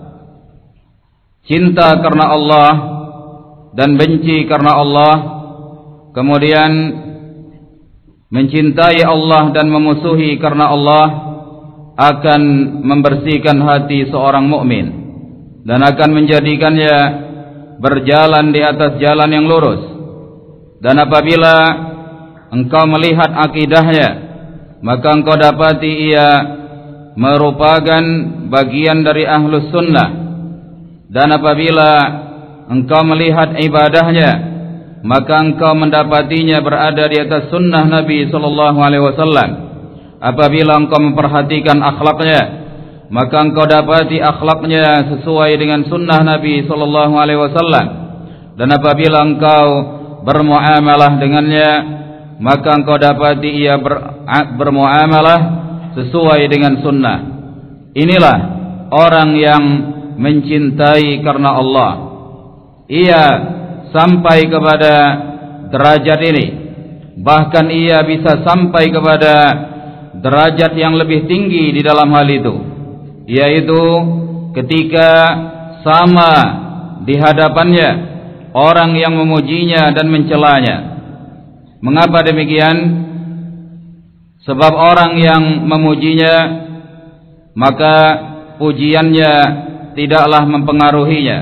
S2: Cinta karena Allah dan benci karena Allah, kemudian mencintai Allah dan memusuhi karena Allah, akan membersihkan hati seorang mukmin dan akan menjadikannya berjalan di atas jalan yang lurus. Dan apabila engkau melihat akidahnya, maka engkau dapati ia merupakan bagian dari ahlus sunnah. Dan apabila engkau melihat ibadahnya, maka engkau mendapatinya berada di atas sunnah Nabi sallallahu alaihi wasallam. Apabila engkau memperhatikan akhlaknya, maka engkau dapati akhlaknya sesuai dengan sunnah Nabi sallallahu alaihi wasallam. Dan apabila engkau bermuamalah dengannya, maka engkau dapati ia bermuamalah sesuai dengan sunnah. Inilah orang yang mencintai karena Allah. Ia sampai kepada derajat ini, bahkan ia bisa sampai kepada derajat yang lebih tinggi di dalam hal itu, yaitu ketika sama di hadapannya orang yang memujinya dan mencelanya. Mengapa demikian? Sebab orang yang memujinya, maka pujiannya tidaklah mempengaruhinya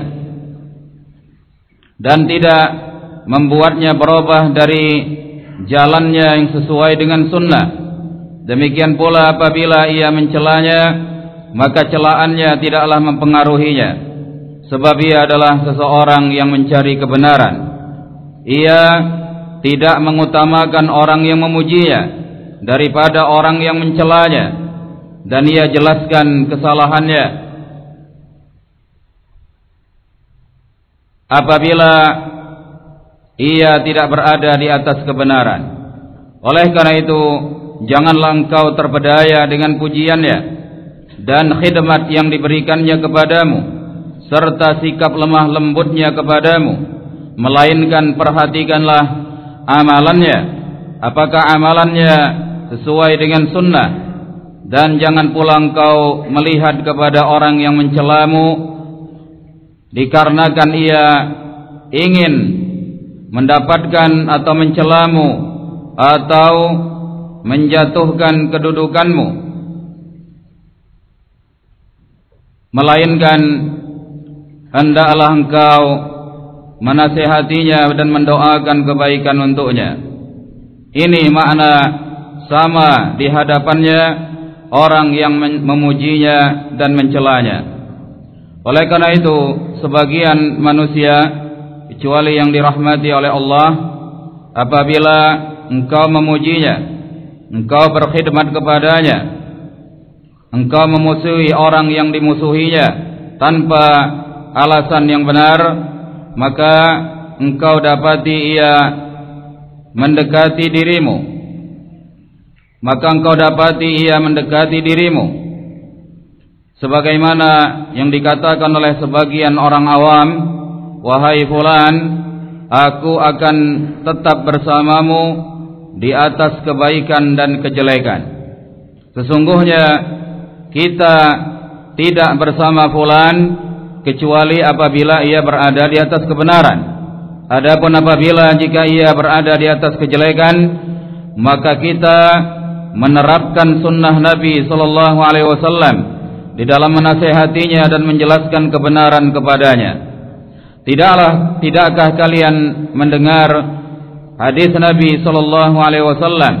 S2: dan tidak membuatnya berubah dari jalannya yang sesuai dengan sunnah. Demikian pula apabila ia mencelanya, maka celaannya tidaklah mempengaruhinya, sebab ia adalah seseorang yang mencari kebenaran. Ia tidak mengutamakan orang yang memujinya daripada orang yang mencelanya, dan ia jelaskan kesalahannya apabila ia tidak berada di atas kebenaran. Oleh karena itu, janganlah engkau terpedaya dengan pujiannya dan khidmat yang diberikannya kepadamu, serta sikap lemah lembutnya kepadamu, melainkan perhatikanlah amalannya, apakah amalannya sesuai dengan sunnah, dan jangan pula engkau melihat kepada orang yang mencelamu dikarenakan ia ingin mendapatkan atau mencelamu atau menjatuhkan kedudukanmu, melainkan hendaklah engkau menasihatinya dan mendoakan kebaikan untuknya. Ini makna sama di hadapannya orang yang memujinya dan mencelanya. Oleh karena itu, sebagian manusia, kecuali yang dirahmati oleh Allah, apabila engkau memujinya, engkau berkhidmat kepadanya, engkau memusuhi orang yang dimusuhinya tanpa alasan yang benar, maka engkau dapati ia mendekati dirimu. Sebagaimana yang dikatakan oleh sebagian orang awam, wahai fulan, aku akan tetap bersamamu di atas kebaikan dan kejelekan. Sesungguhnya kita tidak bersama fulan kecuali apabila ia berada di atas kebenaran. Adapun apabila jika ia berada di atas kejelekan, maka kita menerapkan sunnah Nabi sallallahu alaihi wasallam di dalam menasihatinya dan menjelaskan kebenaran kepadanya. Tidakkah kalian mendengar hadis Nabi sallallahu alaihi wasallam,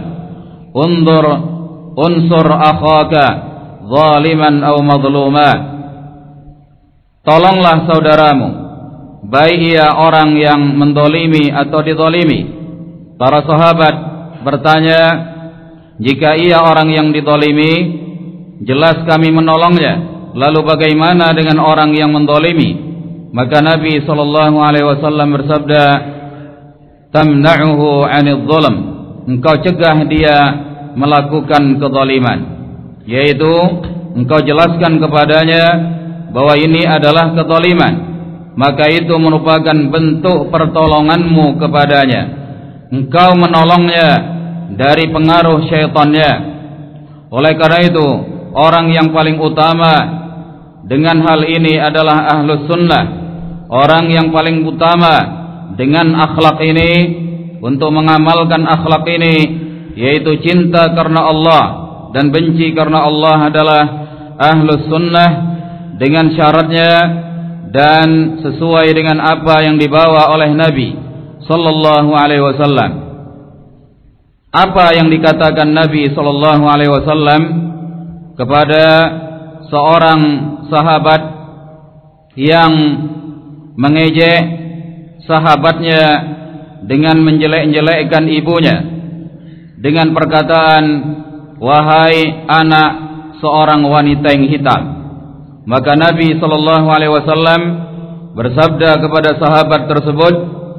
S2: unsur akhaka zaliman aw madluma, tolonglah saudaramu, baik ia orang yang mendolimi atau didolimi. Para sahabat bertanya, jika ia orang yang didolimi, jelas kami menolongnya, lalu bagaimana dengan orang yang mendolimi? Maka Nabi SAW bersabda, tamna'uhu 'anil zulm, engkau cegah dia melakukan kezaliman, yaitu engkau jelaskan kepadanya bahwa ini adalah kezaliman, maka itu merupakan bentuk pertolonganmu kepadanya. Engkau menolongnya dari pengaruh syaitannya. Oleh karena itu, orang yang paling utama dengan hal ini adalah ahlus sunnah. Orang yang paling utama dengan akhlak ini, untuk mengamalkan akhlak ini, yaitu cinta karena Allah dan benci karena Allah, adalah ahlus sunnah dengan syaratnya dan sesuai dengan apa yang dibawa oleh Nabi sallallahu alaihi wasallam. Apa yang dikatakan Nabi sallallahu alaihi wasallam kepada seorang sahabat yang mengejek sahabatnya dengan menjelek-jelekkan ibunya dengan perkataan, wahai anak seorang wanita yang hitam. Maka Nabi sallallahu alaihi wasallam bersabda kepada sahabat tersebut,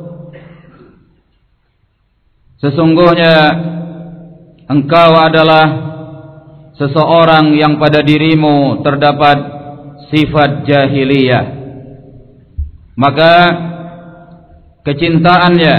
S2: sesungguhnya engkau adalah seseorang yang pada dirimu terdapat sifat jahiliyah. Maka kecintaannya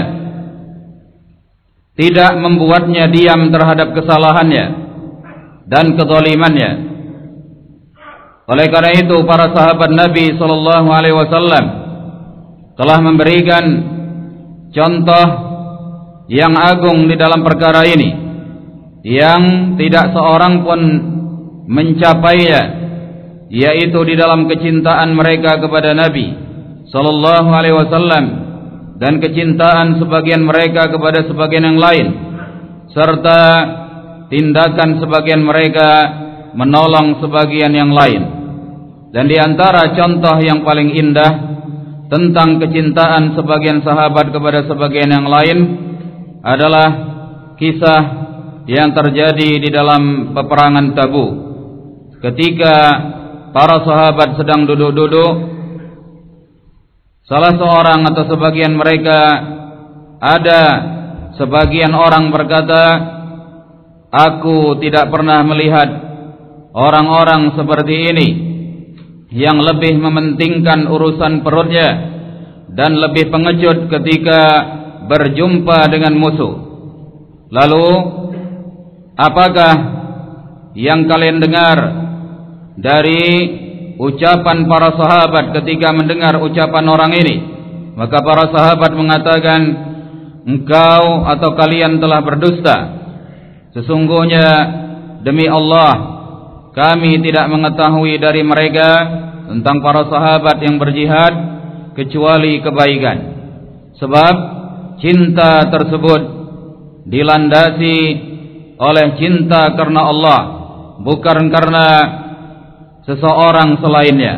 S2: tidak membuatnya diam terhadap kesalahannya dan kezalimannya. Oleh karena itu, para sahabat Nabi sallallahu alaihi wasallam telah memberikan contoh yang agung di dalam perkara ini, yang tidak seorang pun mencapainya, yaitu di dalam kecintaan mereka kepada Nabi sallallahu alaihi wasallam dan kecintaan sebagian mereka kepada sebagian yang lain, serta tindakan sebagian mereka menolong sebagian yang lain. Dan di antara contoh yang paling indah tentang kecintaan sebagian sahabat kepada sebagian yang lain adalah kisah yang terjadi di dalam peperangan Tabuk. Ketika para sahabat sedang duduk-duduk, salah seorang atau sebagian mereka, ada sebagian orang berkata, aku tidak pernah melihat orang-orang seperti ini yang lebih mementingkan urusan perutnya dan lebih pengecut ketika berjumpa dengan musuh. Lalu, apakah yang kalian dengar dari ucapan para sahabat ketika mendengar ucapan orang ini? Maka para sahabat mengatakan, engkau atau kalian telah berdusta. Sesungguhnya demi Allah, kami tidak mengetahui dari mereka tentang para sahabat yang berjihad kecuali kebaikan. Sebab cinta tersebut dilandasi oleh cinta karena Allah, bukan karena seseorang selainnya.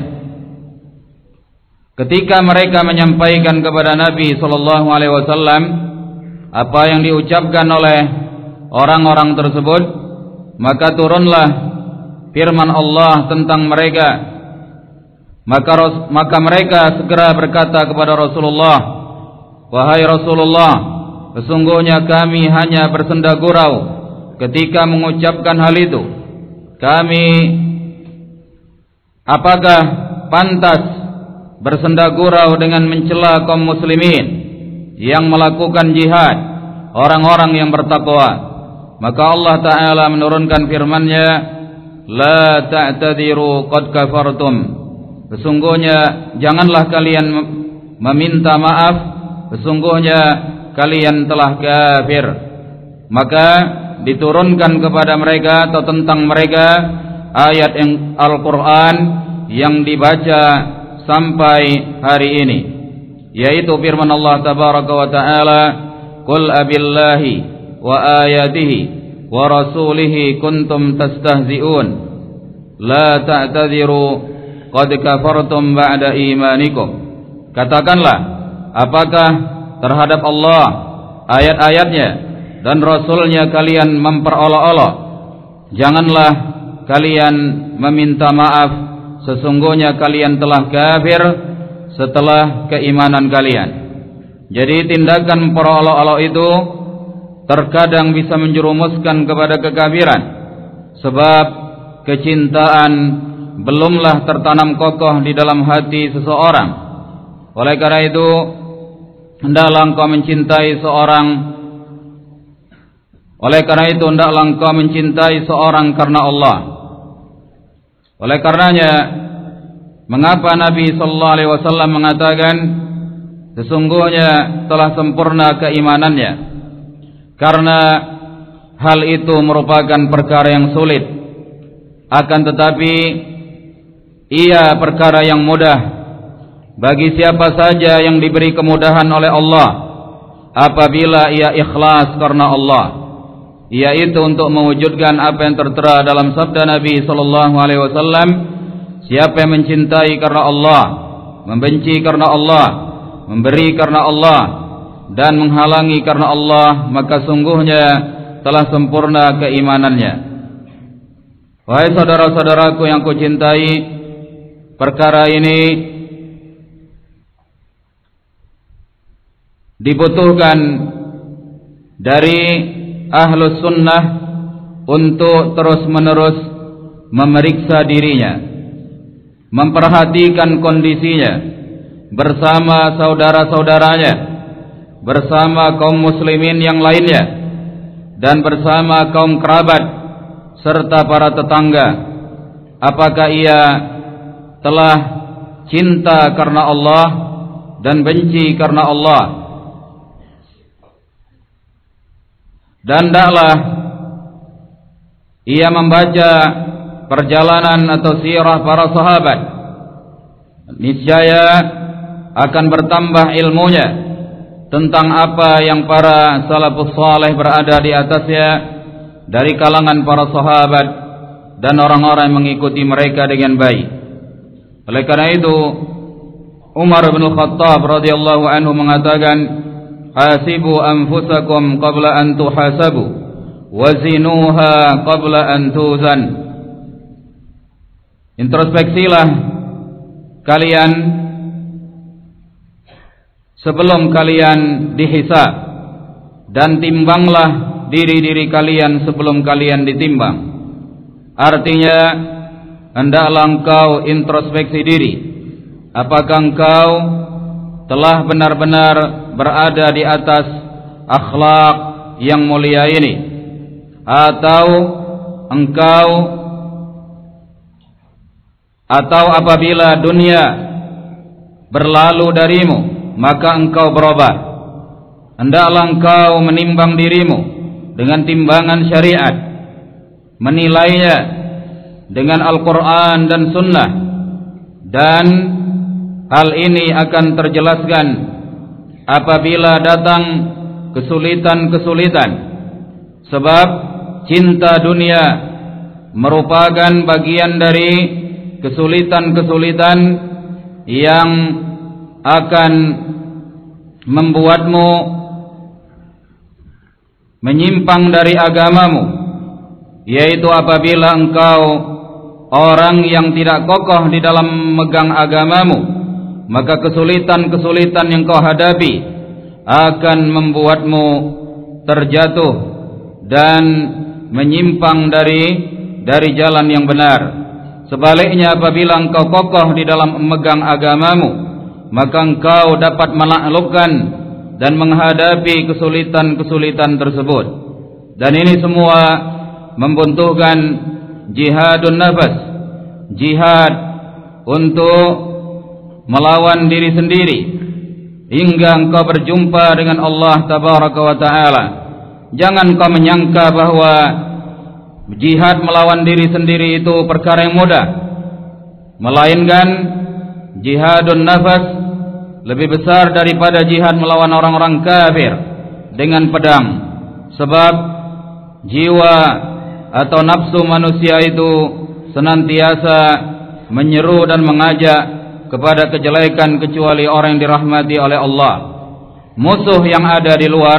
S2: Ketika mereka menyampaikan kepada Nabi sallallahu alaihi wasallam apa yang diucapkan oleh orang-orang tersebut, maka turunlah firman Allah tentang mereka. Maka mereka segera berkata kepada Rasulullah, wahai Rasulullah, sesungguhnya kami hanya bersenda gurau ketika mengucapkan hal itu. Kami apakah pantas bersenda gurau dengan mencela kaum muslimin yang melakukan jihad, orang-orang yang bertakwa? Maka Allah Ta'ala menurunkan firman-Nya, la ta'tadiru qad kafartum. Sesungguhnya janganlah kalian meminta maaf, sesungguhnya kalian telah kafir. Maka diturunkan kepada mereka atau tentang mereka ayat Al-Quran yang dibaca sampai hari ini, yaitu firman Allah Tabaraka wa Ta'ala, qul abillahi wa ayatihi wa rasulihi kuntum tastahzi'un la ta'tadiru qad kafartum ba'da imanikum. Katakanlah, apakah terhadap Allah, ayat-ayatnya dan Rasulnya kalian memperolok-olok? Janganlah kalian meminta maaf, sesungguhnya kalian telah kafir setelah keimanan kalian. Jadi tindakan memperolok-olok itu terkadang bisa menjerumuskan kepada kekafiran, sebab kecintaan belumlah tertanam kokoh di dalam hati seseorang. Oleh karena itu, hendaklah engkau mencintai seorang. Oleh karena itu, hendaklah engkau mencintai seorang karena Allah. Oleh karenanya, mengapa Nabi sallallahu alaihi wasallam mengatakan sesungguhnya telah sempurna keimanannya? Karena hal itu merupakan perkara yang sulit. Akan tetapi ia perkara yang mudah bagi siapa saja yang diberi kemudahan oleh Allah apabila ia ikhlas karena Allah, yaitu untuk mewujudkan apa yang tertera dalam sabda Nabi sallallahu alaihi wasallam, siapa yang mencintai karena Allah, membenci karena Allah, memberi karena Allah dan menghalangi karena Allah, maka sungguhnya telah sempurna keimanannya. Wahai saudara-saudaraku yang kucintai, perkara ini dibutuhkan dari ahlus sunnah untuk terus-menerus memeriksa dirinya, memperhatikan kondisinya bersama saudara-saudaranya, bersama kaum muslimin yang lainnya, dan bersama kaum kerabat serta para tetangga. Apakah ia telah cinta karena Allah dan benci karena Allah? Dan hendaklah ia membaca perjalanan atau sirah para sahabat. Niscaya akan bertambah ilmunya tentang apa yang para salafus saleh berada di atasnya dari kalangan para sahabat dan orang-orang yang mengikuti mereka dengan baik. Oleh karena itu, Umar bin Khattab radhiyallahu anhu mengatakan, hasibu anfusakum qabla an tuhasabu wazinuha qabla an tuzan. Introspeksilah kalian sebelum kalian dihisab, dan timbanglah diri-diri kalian sebelum kalian ditimbang. Artinya, hendaklah engkau introspeksi diri. Apakah engkau telah benar-benar berada di atas akhlak yang mulia ini, atau apabila dunia berlalu darimu maka engkau berubah. Hendaklah engkau menimbang dirimu dengan timbangan syariat, menilainya dengan Al-Quran dan Sunnah, dan hal ini akan terjelaskan apabila datang kesulitan-kesulitan. Sebab cinta dunia merupakan bagian dari kesulitan-kesulitan yang akan membuatmu menyimpang dari agamamu, yaitu apabila engkau orang yang tidak kokoh di dalam megang agamamu, maka kesulitan-kesulitan yang kau hadapi akan membuatmu terjatuh dan menyimpang dari jalan yang benar. Sebaliknya, apabila engkau kokoh di dalam memegang agamamu, maka engkau dapat menaklukkan dan menghadapi kesulitan-kesulitan tersebut. Dan ini semua membutuhkan jihadun nafas, jihad untuk melawan diri sendiri hingga engkau berjumpa dengan Allah tabaraka wa taala. Jangan kau menyangka bahwa jihad melawan diri sendiri itu perkara yang mudah, melainkan jihadun nafas lebih besar daripada jihad melawan orang-orang kafir dengan pedang. Sebab jiwa atau nafsu manusia itu senantiasa menyeru dan mengajak kepada kejelekan kecuali orang yang dirahmati oleh Allah. Musuh yang ada di luar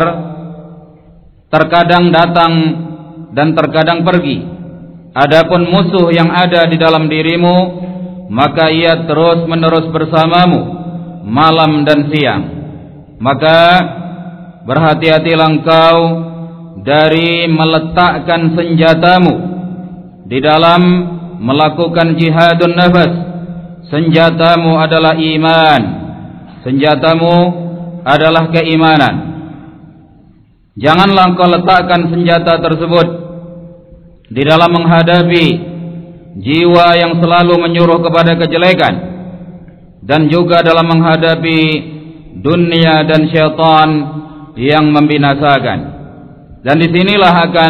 S2: terkadang datang dan terkadang pergi. Adapun musuh yang ada di dalam dirimu, maka ia terus-menerus bersamamu malam dan siang. Maka berhati-hatilah engkau dari meletakkan senjatamu di dalam melakukan jihadun nafas. Senjatamu adalah iman, senjatamu adalah keimanan. Janganlah engkau letakkan senjata tersebut di dalam menghadapi jiwa yang selalu menyuruh kepada kejelekan, dan juga dalam menghadapi dunia dan syaitan yang membinasakan. Dan disinilah akan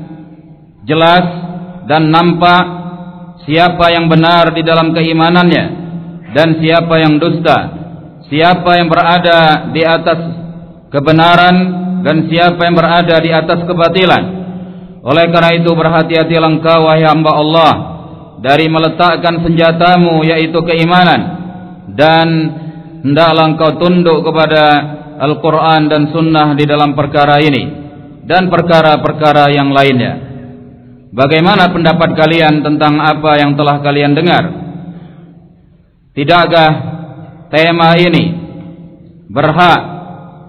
S2: jelas dan nampak siapa yang benar di dalam keimanannya dan siapa yang dusta, siapa yang berada di atas kebenaran dan siapa yang berada di atas kebatilan. Oleh karena itu, berhati-hatilah engkau wahai hamba Allah dari meletakkan senjatamu yaitu keimanan, dan hendaklah engkau tunduk kepada Al-Quran dan Sunnah di dalam perkara ini dan perkara-perkara yang lainnya. Bagaimana pendapat kalian tentang apa yang telah kalian dengar? Tidakkah tema ini berhak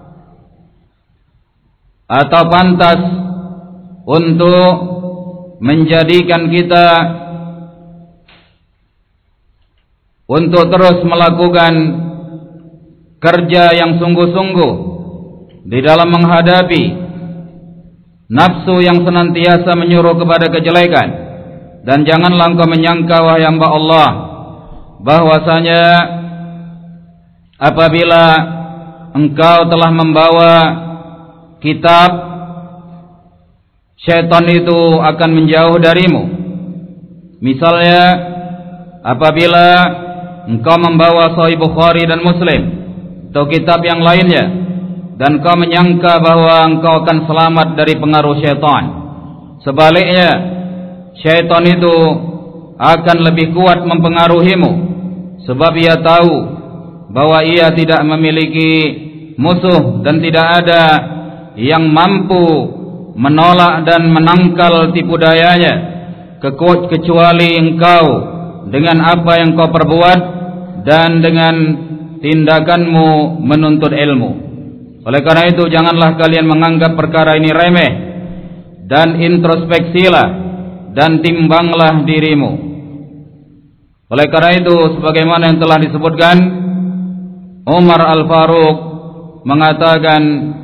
S2: atau pantas untuk menjadikan kita untuk terus melakukan kerja yang sungguh-sungguh di dalam menghadapi nafsu yang senantiasa menyuruh kepada kejelekan? Dan janganlah engkau menyangka wahai hamba Allah bahwasanya apabila engkau telah membawa kitab, syaitan itu akan menjauh darimu. Misalnya apabila engkau membawa Sahih Bukhari dan Muslim atau kitab yang lainnya, dan kau menyangka bahwa engkau akan selamat dari pengaruh syaitan. Sebaliknya, syaitan itu akan lebih kuat mempengaruhimu, sebab ia tahu bahwa ia tidak memiliki musuh dan tidak ada yang mampu menolak dan menangkal tipu dayanya kecuali engkau dengan apa yang kau perbuat dan dengan tindakanmu menuntut ilmu. Oleh karena itu janganlah kalian menganggap perkara ini remeh, dan introspeksilah dan timbanglah dirimu. Oleh karena itu sebagaimana yang telah disebutkan, Umar Al-Faruq mengatakan,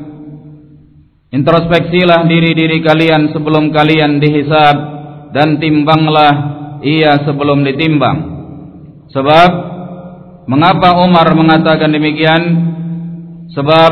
S2: introspeksilah diri-diri kalian sebelum kalian dihisab, dan timbanglah ia sebelum ditimbang. Sebab mengapa Umar mengatakan demikian? Sebab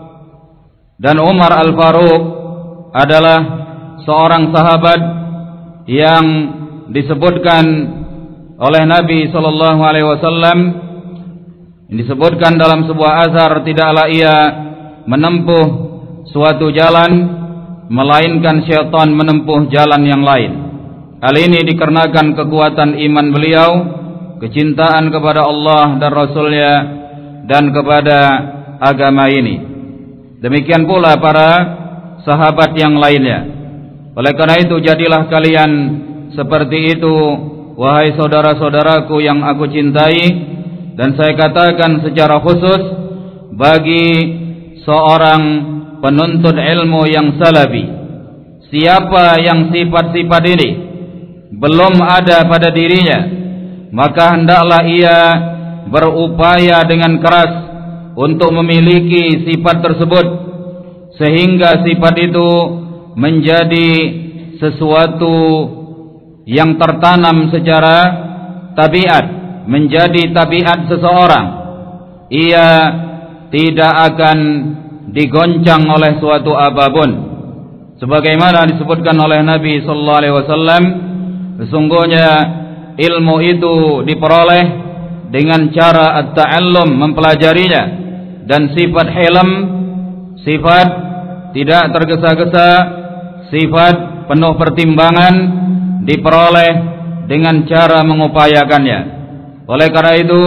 S2: dan Umar Al-Faruq adalah seorang sahabat yang disebutkan oleh Nabi SAW, disebutkan dalam sebuah azhar, tidaklah ia menempuh suatu jalan melainkan syaitan menempuh jalan yang lain. Hal ini dikarenakan kekuatan iman beliau, kecintaan kepada Allah dan Rasulnya, dan kepada agama ini. Demikian pula para sahabat yang lainnya. Oleh karena itu jadilah kalian seperti itu, wahai saudara-saudaraku yang aku cintai. Dan saya katakan secara khusus bagi seorang penuntut ilmu yang salafi, siapa yang sifat-sifat ini belum ada pada dirinya, maka hendaklah ia berupaya dengan keras untuk memiliki sifat tersebut, sehingga sifat itu menjadi sesuatu yang tertanam secara tabiat, menjadi tabiat seseorang. Ia tidak akan digoncang oleh suatu apapun, sebagaimana disebutkan oleh Nabi sallallahu alaihi wasallam, sesungguhnya ilmu itu diperoleh dengan cara at-ta'allum, mempelajarinya, dan sifat hilm, sifat tidak tergesa-gesa, sifat penuh pertimbangan diperoleh dengan cara mengupayakannya. Oleh karena itu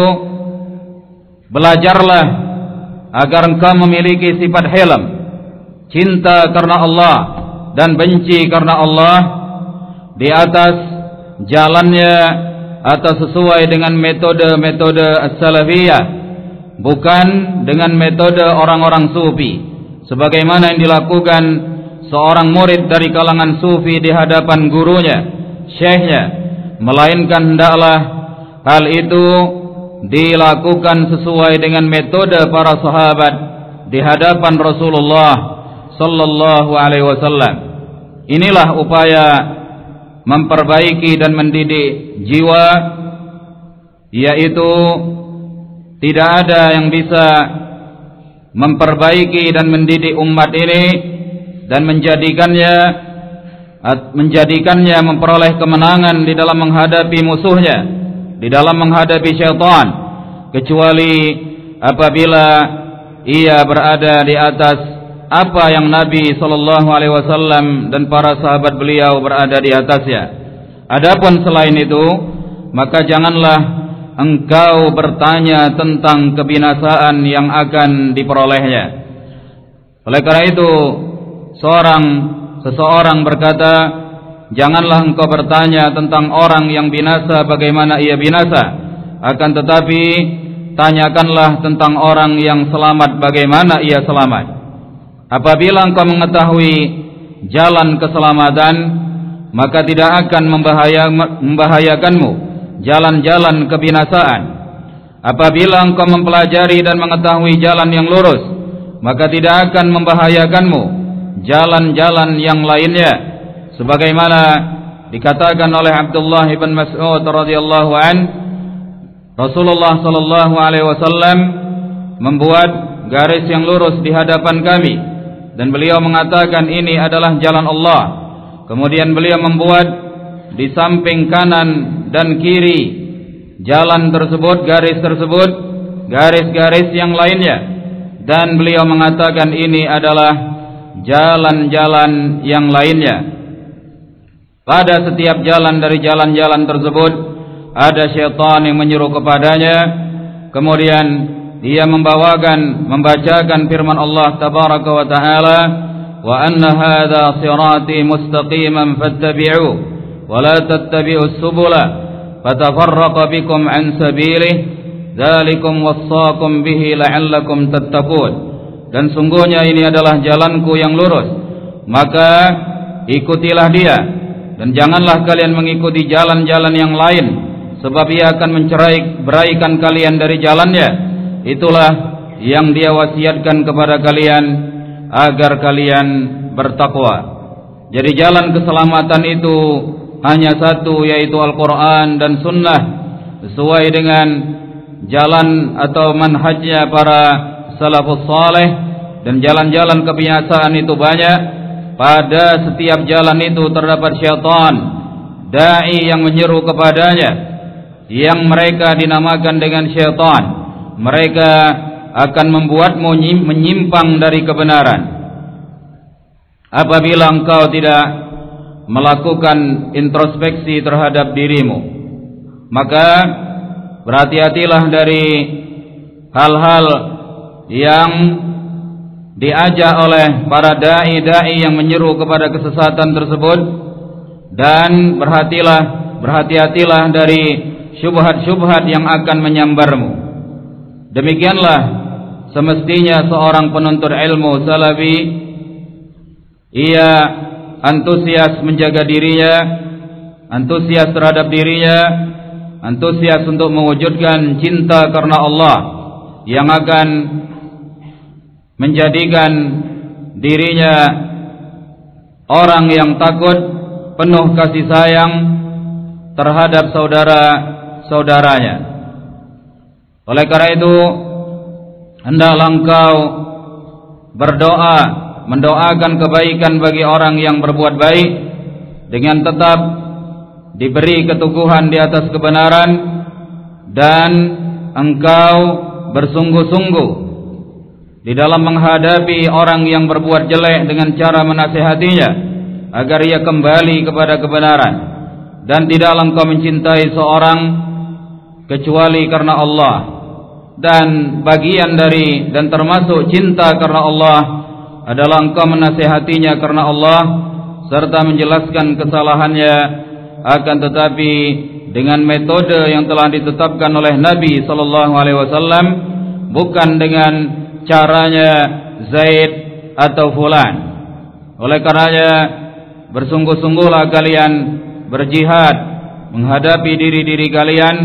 S2: belajarlah agar engkau memiliki sifat hilm, cinta karena Allah dan benci karena Allah, di atas jalannya atau sesuai dengan metode-metode as-salafiyah, bukan dengan metode orang-orang sufi, sebagaimana yang dilakukan seorang murid dari kalangan sufi di hadapan gurunya, syekhnya, melainkan hendaklah hal itu dilakukan sesuai dengan metode para sahabat di hadapan Rasulullah sallallahu alaihi wasallam. Inilah upaya memperbaiki dan mendidik jiwa, yaitu tidak ada yang bisa memperbaiki dan mendidik umat ini dan menjadikannya memperoleh kemenangan di dalam menghadapi musuhnya, di dalam menghadapi syaitan, kecuali apabila ia berada di atas apa yang Nabi SAW dan para sahabat beliau berada di atasnya. Adapun selain itu, maka janganlah engkau bertanya tentang kebinasaan yang akan diperolehnya. Oleh karena itu seseorang berkata, janganlah engkau bertanya tentang orang yang binasa bagaimana ia binasa, akan tetapi tanyakanlah tentang orang yang selamat bagaimana ia selamat. Apabila engkau mengetahui jalan keselamatan, maka tidak akan membahayakanmu jalan-jalan kebinasaan. Apabila engkau mempelajari dan mengetahui jalan yang lurus, maka tidak akan membahayakanmu jalan-jalan yang lainnya, sebagaimana dikatakan oleh Abdullah bin Mas'ud radhiyallahu an, Rasulullah sallallahu alaihi wasallam membuat garis yang lurus di hadapan kami, dan beliau mengatakan ini adalah jalan Allah. Kemudian beliau membuat di samping kanan dan kiri jalan tersebut, garis-garis yang lainnya, dan beliau mengatakan ini adalah jalan-jalan yang lainnya. Pada setiap jalan dari jalan-jalan tersebut ada syaitan yang menyuruh kepadanya. Kemudian ia membacakan firman Allah tabaraka wa taala, wa anna hadza sirati mustaqiman fattabi'u wa la tattabi'us subula fatafarraqa bikum an sabilihi dzalikum wassaqum bihi la'allakum tattaqun. Dan sungguhnya ini adalah jalanku yang lurus, maka ikutilah dia, dan janganlah kalian mengikuti jalan-jalan yang lain, sebab ia akan beraikan kalian dari jalannya. Itulah yang dia wasiatkan kepada kalian agar kalian bertakwa. Jadi jalan keselamatan itu hanya satu, yaitu Al-Quran dan Sunnah, sesuai dengan jalan atau manhajnya para salafus saleh. Dan jalan-jalan kebiasaan itu banyak. Pada setiap jalan itu terdapat syaitan, dai yang menyeru kepadanya, yang mereka dinamakan dengan syaitan. Mereka akan membuatmu menyimpang dari kebenaran. Apabila engkau tidak melakukan introspeksi terhadap dirimu, maka berhati-hatilah dari hal-hal yang diajak oleh para dai-dai yang menyeru kepada kesesatan tersebut, dan berhati-hatilah dari syubhat-syubhat yang akan menyambarmu. Demikianlah semestinya seorang penuntut ilmu salafi, ia antusias menjaga dirinya, antusias terhadap dirinya, antusias untuk mewujudkan cinta karena Allah yang akan menjadikan dirinya orang yang takut, penuh kasih sayang terhadap saudara-saudaranya. Oleh karena itu, hendaklah engkau berdoa, mendoakan kebaikan bagi orang yang berbuat baik, dengan tetap diberi keteguhan di atas kebenaran, dan engkau bersungguh-sungguh di dalam menghadapi orang yang berbuat jelek dengan cara menasihatinya agar ia kembali kepada kebenaran. Dan tidaklah engkau mencintai seorang kecuali karena Allah. Dan bagian dari dan termasuk cinta karena Allah adalah engkau menasihatinya karena Allah, serta menjelaskan kesalahannya, akan tetapi dengan metode yang telah ditetapkan oleh Nabi SAW, bukan dengan caranya Zaid atau Fulan. Oleh karenanya, bersungguh-sungguhlah kalian berjihad menghadapi diri-diri kalian,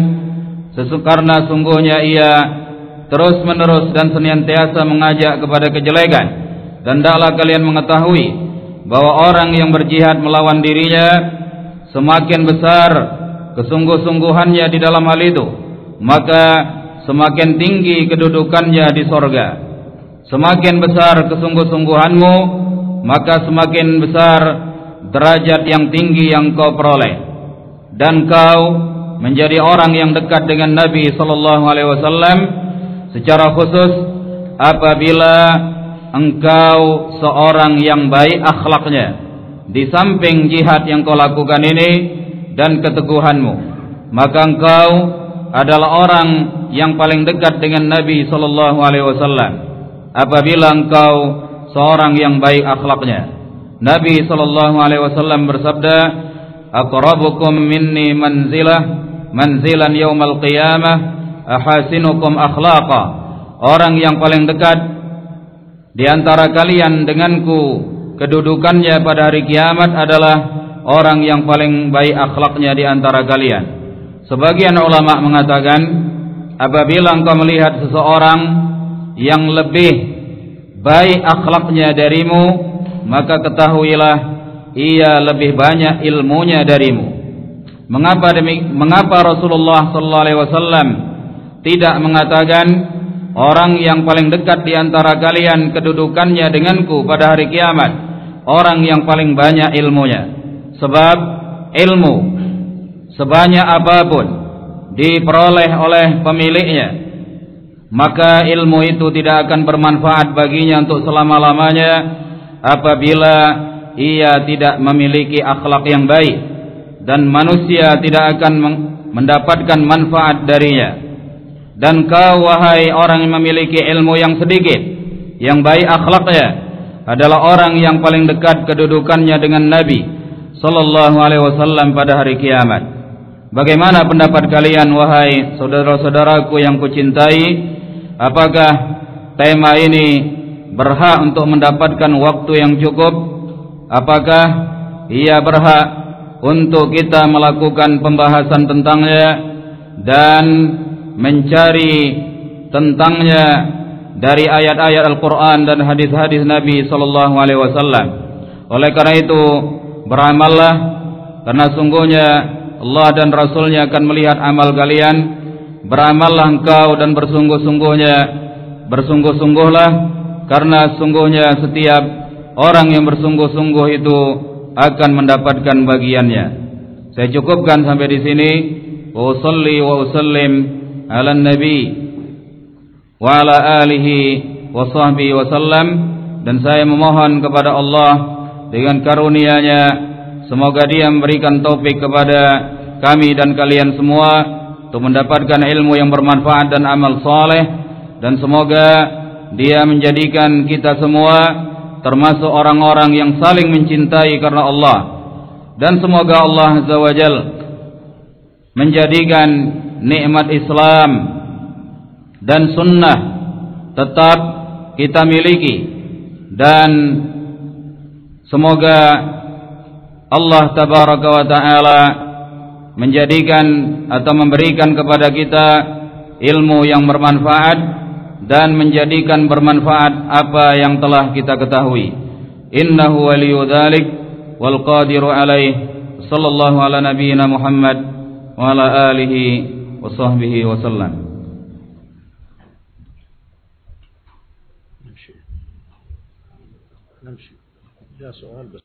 S2: karena sungguhnya ia terus-menerus dan senantiasa mengajak kepada kejelekan. Dan hendaklah kalian mengetahui bahwa orang yang berjihad melawan dirinya, semakin besar kesungguh-sungguhannya di dalam hal itu, maka semakin tinggi kedudukannya di sorga. Semakin besar kesungguh-sungguhanmu, maka semakin besar derajat yang tinggi yang kau peroleh. Dan kau menjadi orang yang dekat dengan Nabi SAW, secara khusus apabila engkau seorang yang baik akhlaknya. Di samping jihad yang kau lakukan ini dan keteguhanmu, maka engkau adalah orang yang paling dekat dengan Nabi SAW apabila engkau seorang yang baik akhlaknya. Nabi SAW bersabda, aqrabukum minni manzilan yaumal qiyamah ahasinukum akhlaqa. Orang yang paling dekat di antara kalian denganku kedudukannya pada hari kiamat adalah orang yang paling baik akhlaknya di antara kalian. Sebagian ulama mengatakan, apabila engkau melihat seseorang yang lebih baik akhlaknya darimu, maka ketahuilah ia lebih banyak ilmunya darimu. Mengapa Rasulullah SAW tidak mengatakan orang yang paling dekat di antara kalian kedudukannya denganku pada hari kiamat, orang yang paling banyak ilmunya? Sebab ilmu sebanyak apapun diperoleh oleh pemiliknya, maka ilmu itu tidak akan bermanfaat baginya untuk selama-lamanya apabila ia tidak memiliki akhlak yang baik, dan manusia tidak akan mendapatkan manfaat darinya. Dan kau wahai orang yang memiliki ilmu yang sedikit, yang baik akhlaknya, adalah orang yang paling dekat kedudukannya dengan Nabi sallallahu alaihi wasallam pada hari kiamat. Bagaimana pendapat kalian wahai saudara-saudaraku yang kucintai? Apakah tema ini berhak untuk mendapatkan waktu yang cukup? Apakah ia berhak untuk kita melakukan pembahasan tentangnya dan mencari tentangnya dari ayat-ayat Al-Quran dan hadis-hadis Nabi sallallahu alaihi wasallam? Oleh karena itu, beramallah, karena sungguhnya Allah dan Rasulnya akan melihat amal kalian. Beramallah engkau dan bersungguh-sungguhlah, karena sungguhnya setiap orang yang bersungguh-sungguh itu akan mendapatkan bagiannya. Saya cukupkan sampai di sini. Wa usalli wa usallim ala nabi wa ala alihi wa sahbihi wa sallam. Dan saya memohon kepada Allah dengan karunia-Nya, semoga Dia memberikan taufik kepada kami dan kalian semua untuk mendapatkan ilmu yang bermanfaat dan amal saleh, dan semoga Dia menjadikan kita semua termasuk orang-orang yang saling mencintai karena Allah. Dan semoga Allah Azza wa Jal menjadikan nikmat Islam dan sunnah tetap kita miliki, dan semoga Allah Tabaraka wa Ta'ala menjadikan atau memberikan kepada kita ilmu yang bermanfaat dan menjadikan bermanfaat apa yang telah kita ketahui. Innahu waliyyu dzalik wal qadiru alaih. Sallallahu ala nabiyyina Muhammad wa ala alihi wa sahbihi wa sallam.
S1: نمشي. يا سؤال بس.